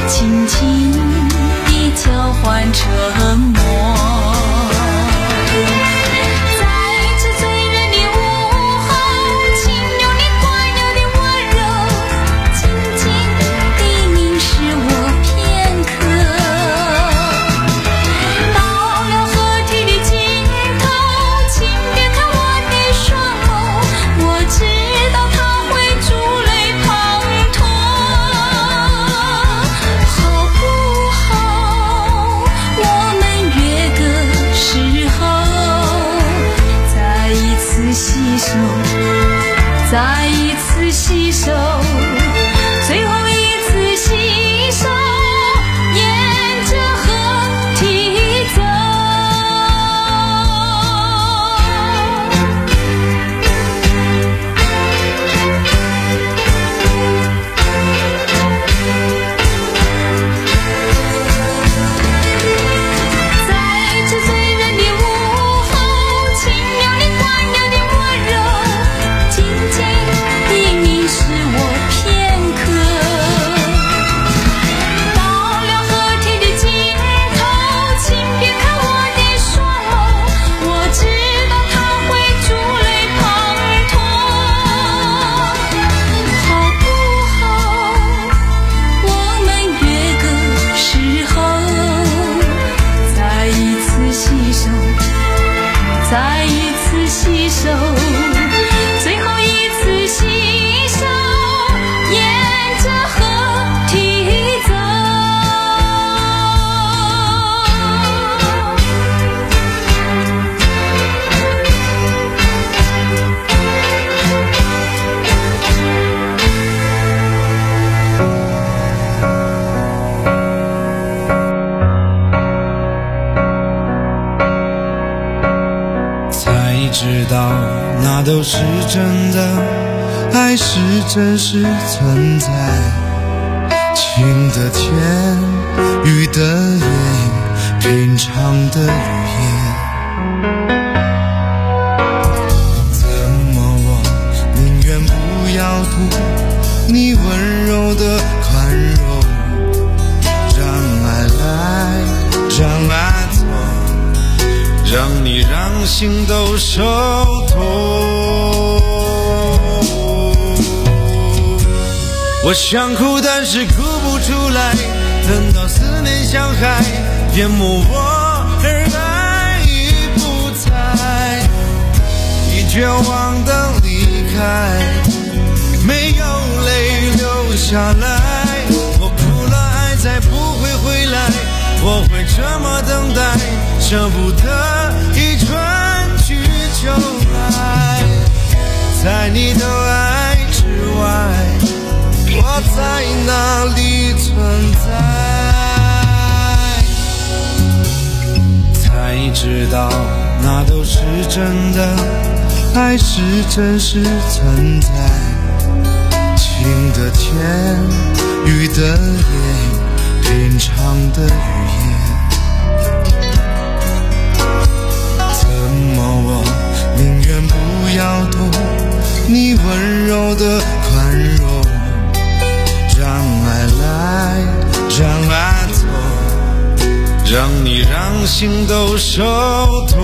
轻轻地交换沉默。再一次携手，最后一次携手，沿着河堤走。在这醉人的午后，轻描的豢养的温柔，静静地凝视我片刻。到了河堤的尽头，请别看我的双眸，我知道它会珠泪滂沱。好不好？我们约个时候，再一次携手，再一次携手，最后一次携手，沿着河堤走。 才知道那都是真的，爱是真实存在。晴的天，雨的夜，平常的语言。怎么我宁愿不要读你温柔的宽容，让爱来，让爱走，让你让心都受痛。我想哭，但是哭不出来，等到思念像海淹没我，而爱已不在，已绝望的离开，没有泪流下来。我哭了，爱再不会回来，我会这么等待，舍不得一春去秋来。在你的爱之外，我在哪里存在？才知道那都是真的，爱是真实存在。晴的天，雨的夜，平常的语言。怎么我宁愿不要懂你温柔的宽容，让爱来，让爱走，让你让心都受痛。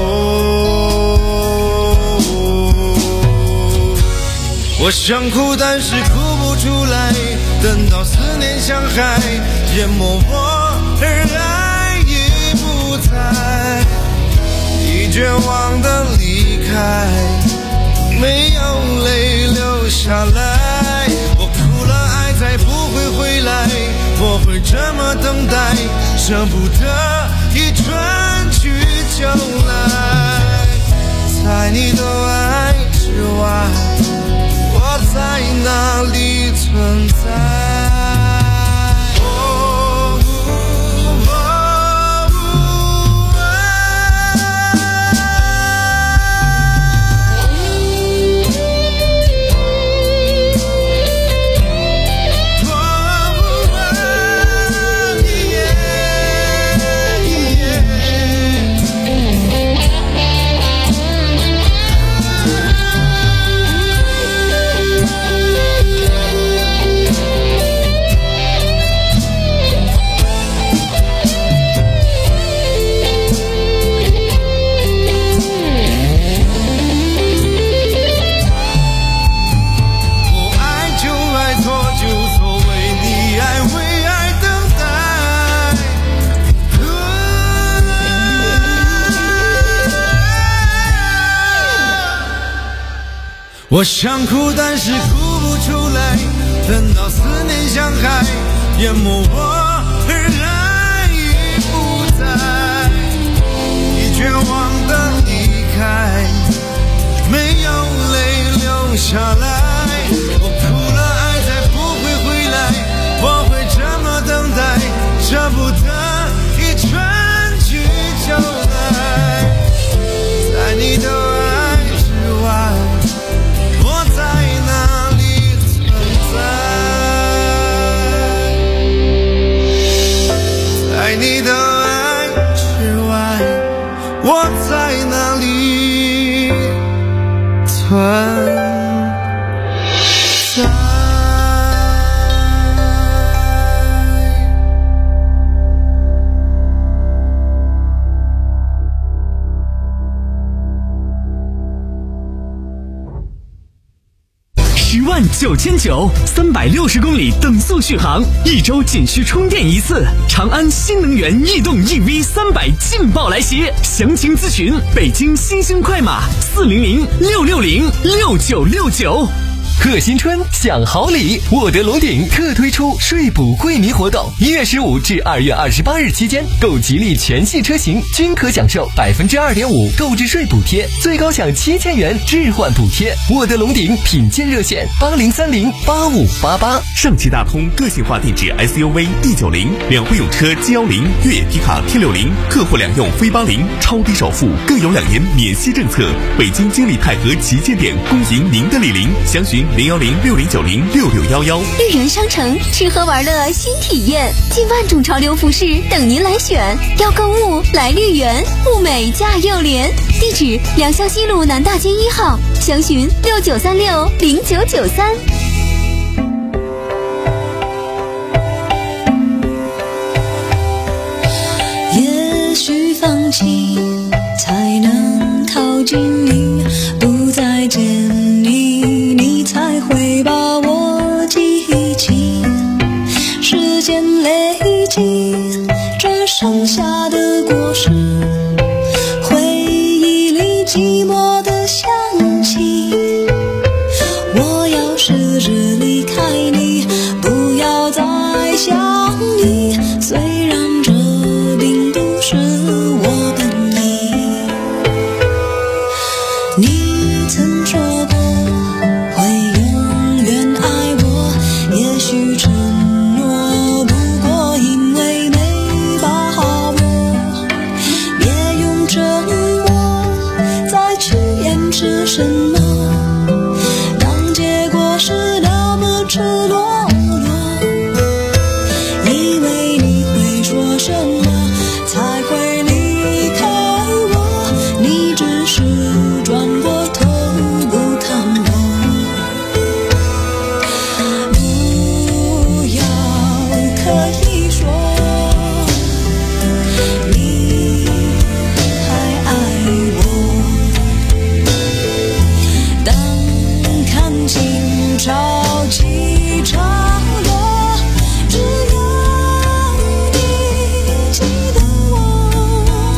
我想哭，但是哭不出来，等到思念像海淹没我，而爱已不在，已绝望的离开，没有泪流下来。我哭了，爱再不会回来，我会这么等待，舍不得一春去秋来。在你的爱之外，我在哪里存在？ 我想哭，但是哭不出来，等到思念像海淹没我，而爱已不在，已绝望的离开，没有泪流下来。我哭了，爱再不会回来，我会这么等待，舍不得一春去秋来，在你的爱之外，我在哪里存在？在你的爱之外，我在哪里存在？ 十万九千九，三百六十公里等速续航，一周仅需充电一次。长安新能源逸动 E V 三百劲爆来袭，详情咨询北京新兴快马四零零六六零六九六九。 贺新春享好礼，沃德龙鼎特推出税补惠民活动，一月十五至二月二十八日期间，购吉利全系车型均可享受百分之二点五购置税补贴，最高享七千元置换补贴。沃德龙鼎品鉴热线八零三零八五八八。 上汽大通个性化定制 S U V D 九零，两会用车 G 幺零，越野皮卡 T 六零，客户两用飞八零，超低首付，更有两年免息政策。北京金利泰和旗舰店恭迎您的莅临，详询零幺零六零九零六六幺幺。 绿园商城吃喝玩乐新体验，近万种潮流服饰等您来选。要购物来绿园，物美价又廉。地址：良乡西路南大街一号，详询六九三六零九九三。 也许放弃才能靠近你，不再见你，你才会把我记起。时间累积，只剩下的果实，回忆里寂寞的香气。我要试着离开你，不要再想你，虽然这并不是我本意。你曾说过会永远爱我，也许承诺不过因为没把握，别用沉默再去掩饰什么，当结果是那么赤裸裸，以为你会说什么才会离开我，你只是转过头不看我。不要刻意说你还爱我，当看清潮起潮落，只要你记得我。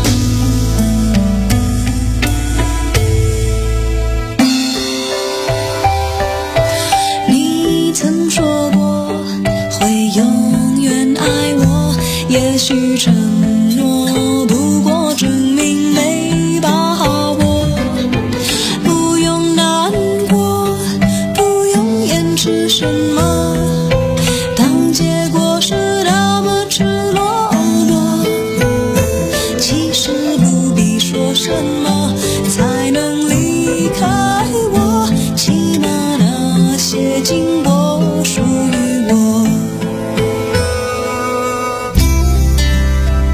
你曾说过会永远爱我，也许承诺不过证明没把握，不用难过，不用掩饰什么，当结果是那么赤裸裸，其实不必说什么才能离开我，起码那些经过属于我。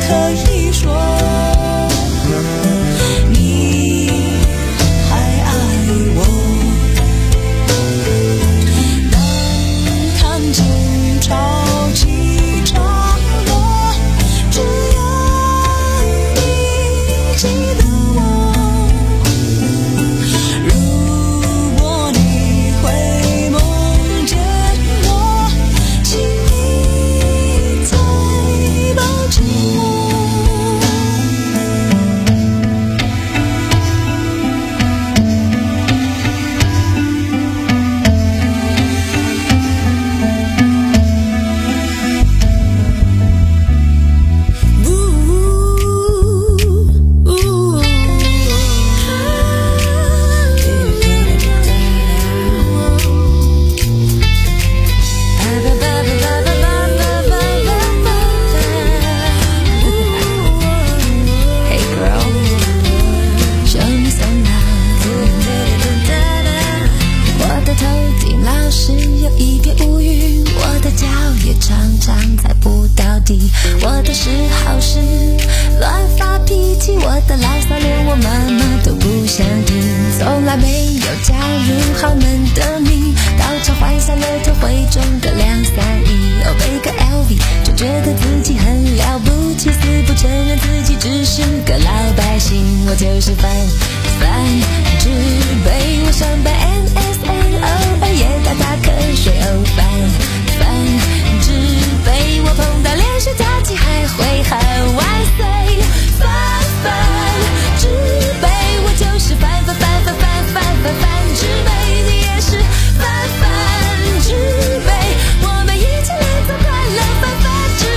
可以说你还爱我。当看见潮起潮落，只要你记得我。如果你会梦见我，请你再抱紧我。Hey girl, show me some love. 我的头顶老是有一片乌云，我的脚也常常踩不到地。我的嗜好是乱发脾气，我的牢骚连我妈妈都不想听，从来没有加入豪门的你，到场换下了特惠中的两三亿，哦背个 L V 就觉得自己很了不起，死不承认自己只是个老百姓。我就是范范只被我上班 N S N， 偶尔也打打瞌睡，哦范范只被我碰到连续假期还会喊万岁，范范只被我就是范范范范范范范范只被你也是范范只被我们一起来做快乐范范只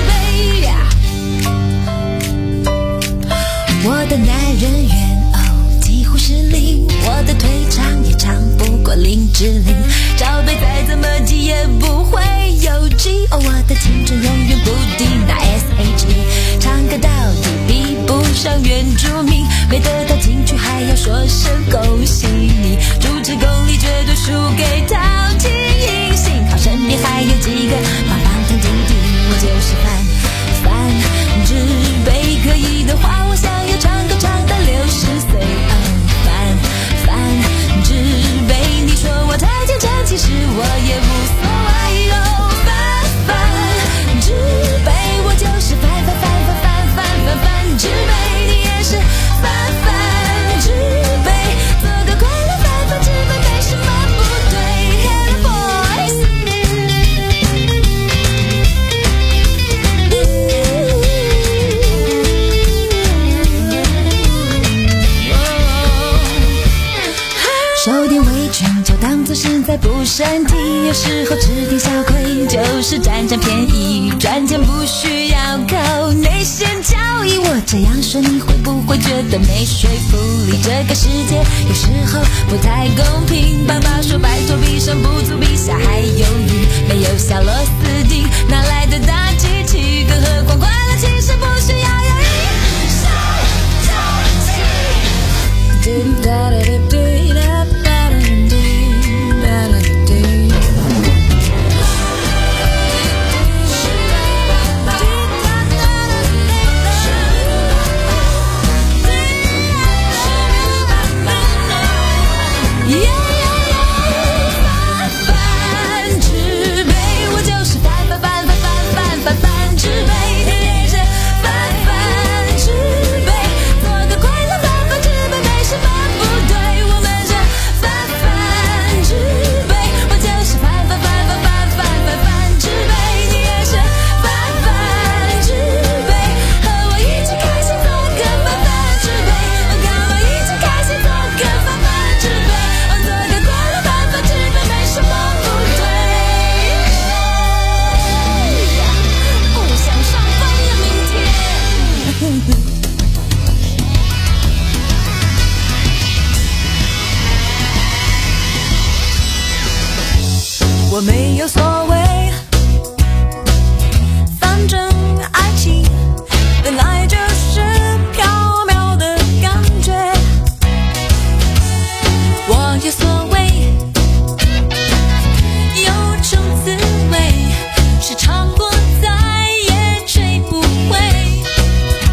被。我的男人缘哦几乎是零，我的腿长也长不过林志玲，罩杯再怎么挤也不会有 G， 哦我的青春永远不敌那 S H E， 唱歌到底比不上原住民，没得到金曲还要说声恭喜你，主持功力绝对输给陶晶莹，幸好身边还有几个棒棒糖弟弟，我就是范范只被可以的话我想要唱歌唱到六十岁，哦范范只被你说我太天真，其实我也无所谓，哦范范只被我就是范范范范范范范范只被你也是范范只被做个快乐范范只被没什么不对。 Hello boys， 受点委屈就当作是在补身体，有时候吃点小亏就是占占便宜，赚钱不需要靠内线交易，我这样说你会不会觉得没说服力？这个世界有时候不太公平，爸爸说拜托比上不足，比下还有余，没有小螺丝钉哪来的大机器，更何况快乐其实不需要有一手交际。哒哒哒哒哒哒哒哒哒哒。我没有所谓，反正爱情本来就是缥缈的感觉，我有所谓，有种滋味是尝过再也追不回。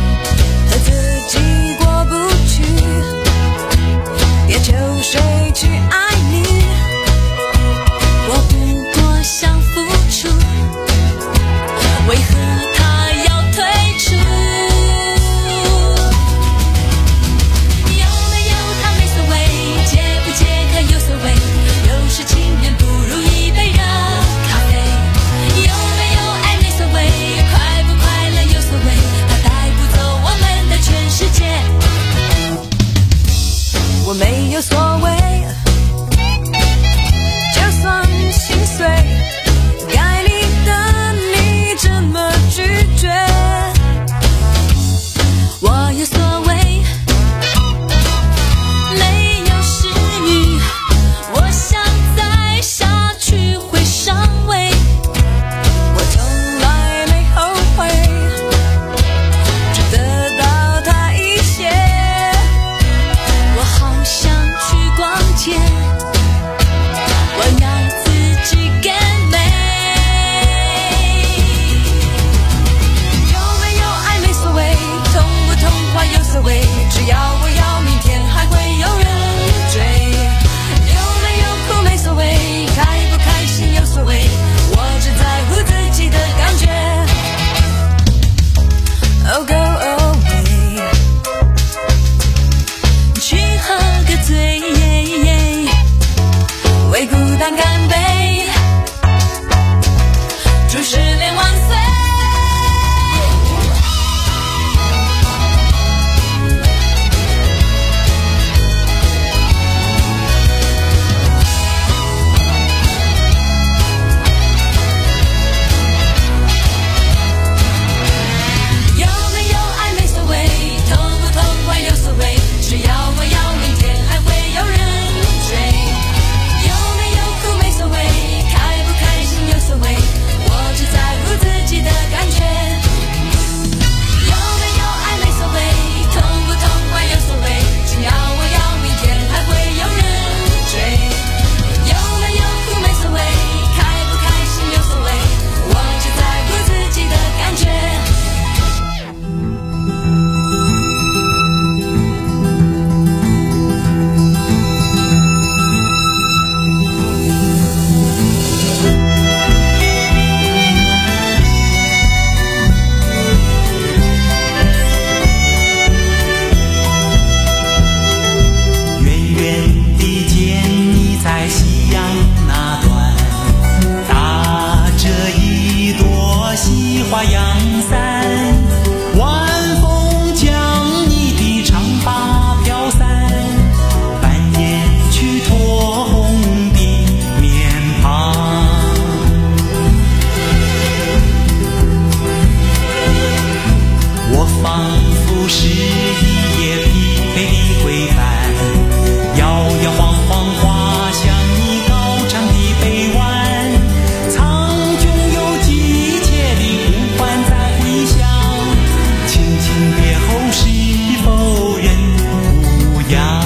仿佛是一叶疲惫的归帆，摇摇晃晃滑向你高涨的臂弯，苍穹有急切的呼唤在回响，轻轻别后是否人无恙？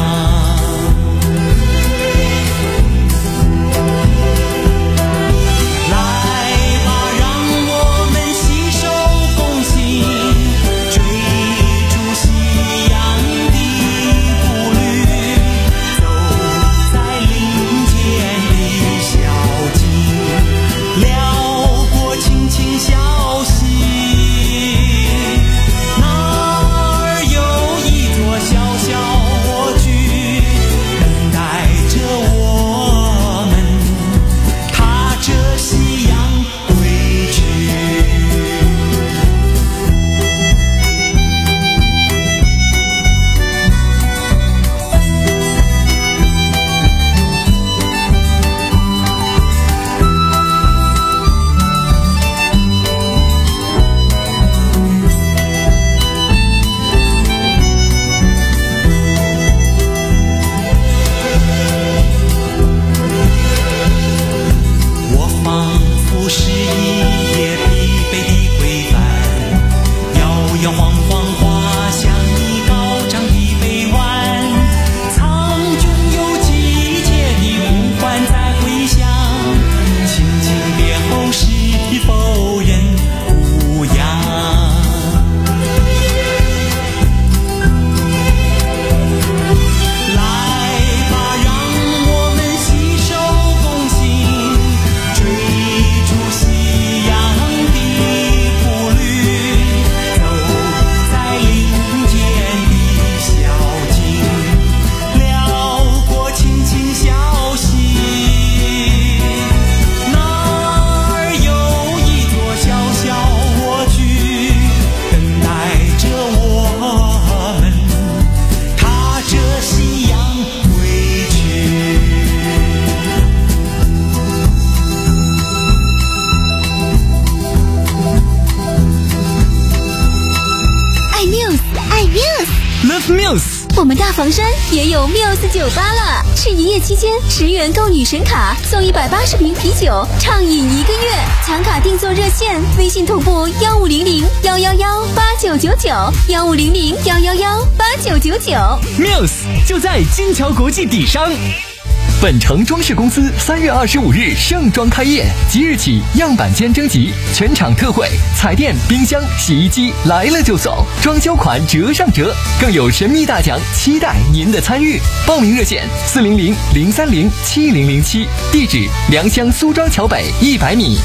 我们大房山也有 Muse 酒吧了，是一夜期间十元购女神卡送一百八十瓶啤酒，畅饮一个月。抢卡订座热线：微信同步幺五零零幺幺幺八九九九幺五零零幺幺幺八九九九。 Muse 就在金桥国际底商。 本城装饰公司三月二十五日盛装开业，即日起样板间征集，全场特惠，彩电、冰箱、洗衣机来了就送，装修款折上折，更有神秘大奖，期待您的参与。报名热线：四零零零三零七零零七，地址：良乡苏庄桥北一百米。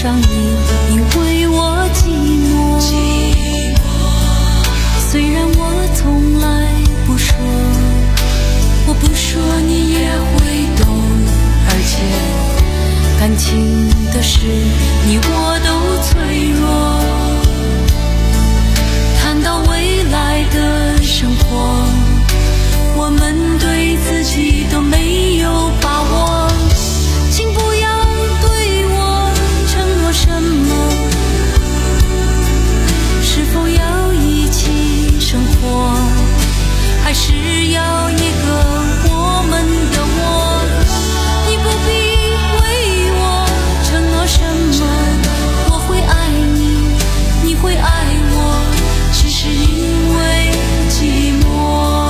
上你，因为我寂寞。虽然我从来不说，我不说你也会懂，而且感情的事你我都脆弱。谈到未来的生活，我们对自己都没有把握。请不要对我承诺什么，是否要一起生活，还是要一个我们的我？你不必为我承诺什么，我会爱你，你会爱我，只是因为寂寞。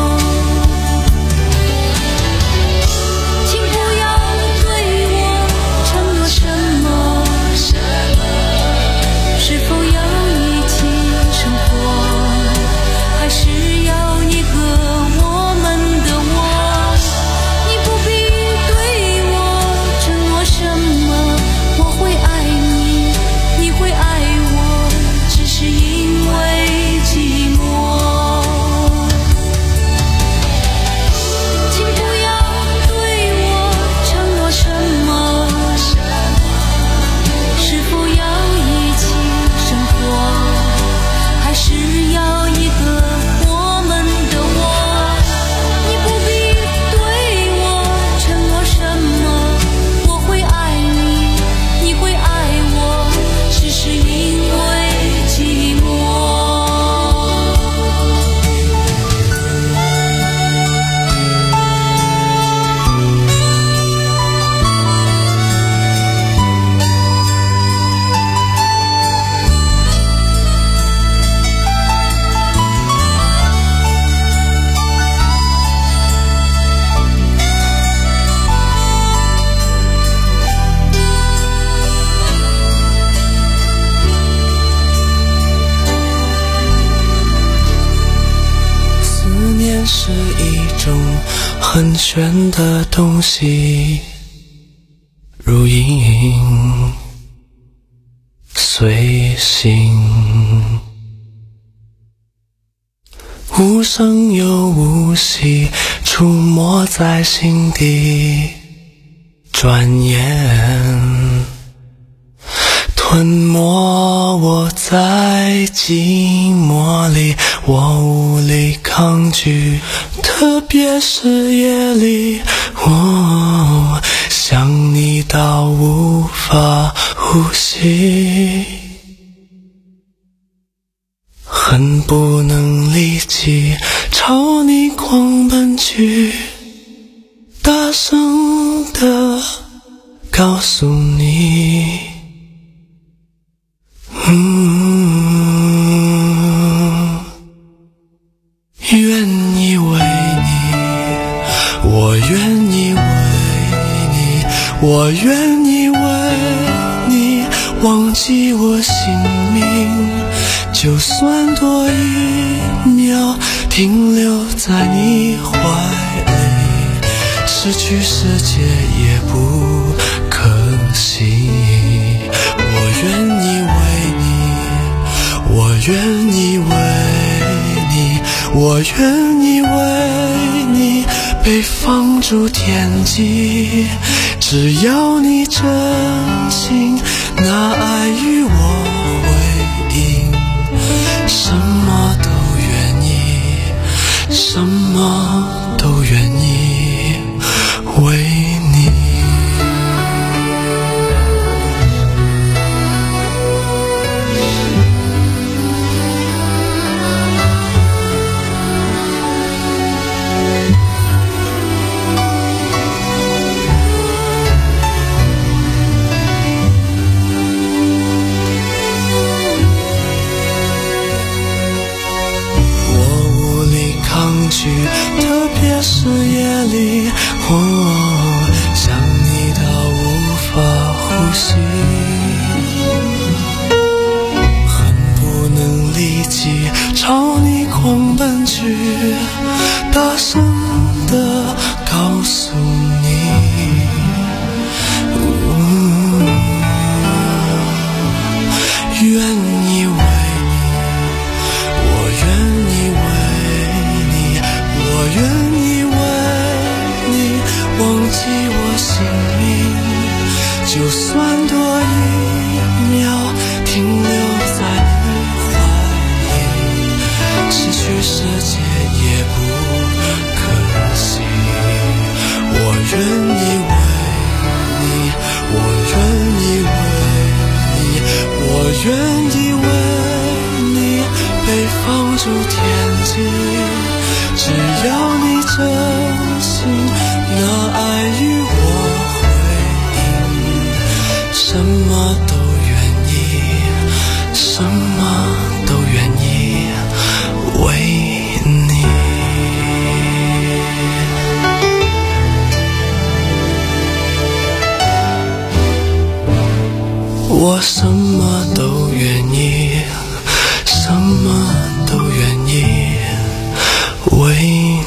请不要对我承诺什么，是否要一起生活，还是要一个我们的我？你不必对我承诺什么，我会爱你，你会爱我，只是因为寂寞。请不要对我承诺什么，是否要一起生活，还是要一个我们的我？你不必对我承诺什么，我会爱你，你会爱我，只是因为寂寞。 思念是一种很玄的东西，如影随形，无声又无息，出没在心底，转眼吞没我在寂寞里，我无力抗拒，特别是夜里，我想你到无法呼吸，恨不能立即朝你狂奔去，大声地告诉你，嗯，愿意为你，我愿意为你，我愿意为你忘记我姓名，就算多一秒停留在你怀里，失去世界也不可惜。我愿意为你，我愿意为你，我愿意为你被放逐天际，只要你真心拿爱与我回应，什么都愿意，什么都愿意为你。特别是夜里，我想你到无法呼吸，恨不能立即朝你狂奔去，大声地告诉你，嗯算多一秒停留在你怀里，失去世界也不可惜。我愿意为你，我愿意为你，我愿意为你被放逐天际。只要你真心拿爱与我回应，什么都愿意，什么都愿意为你。我什么都愿意，什么都愿意为你。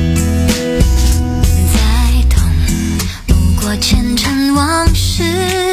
前尘往事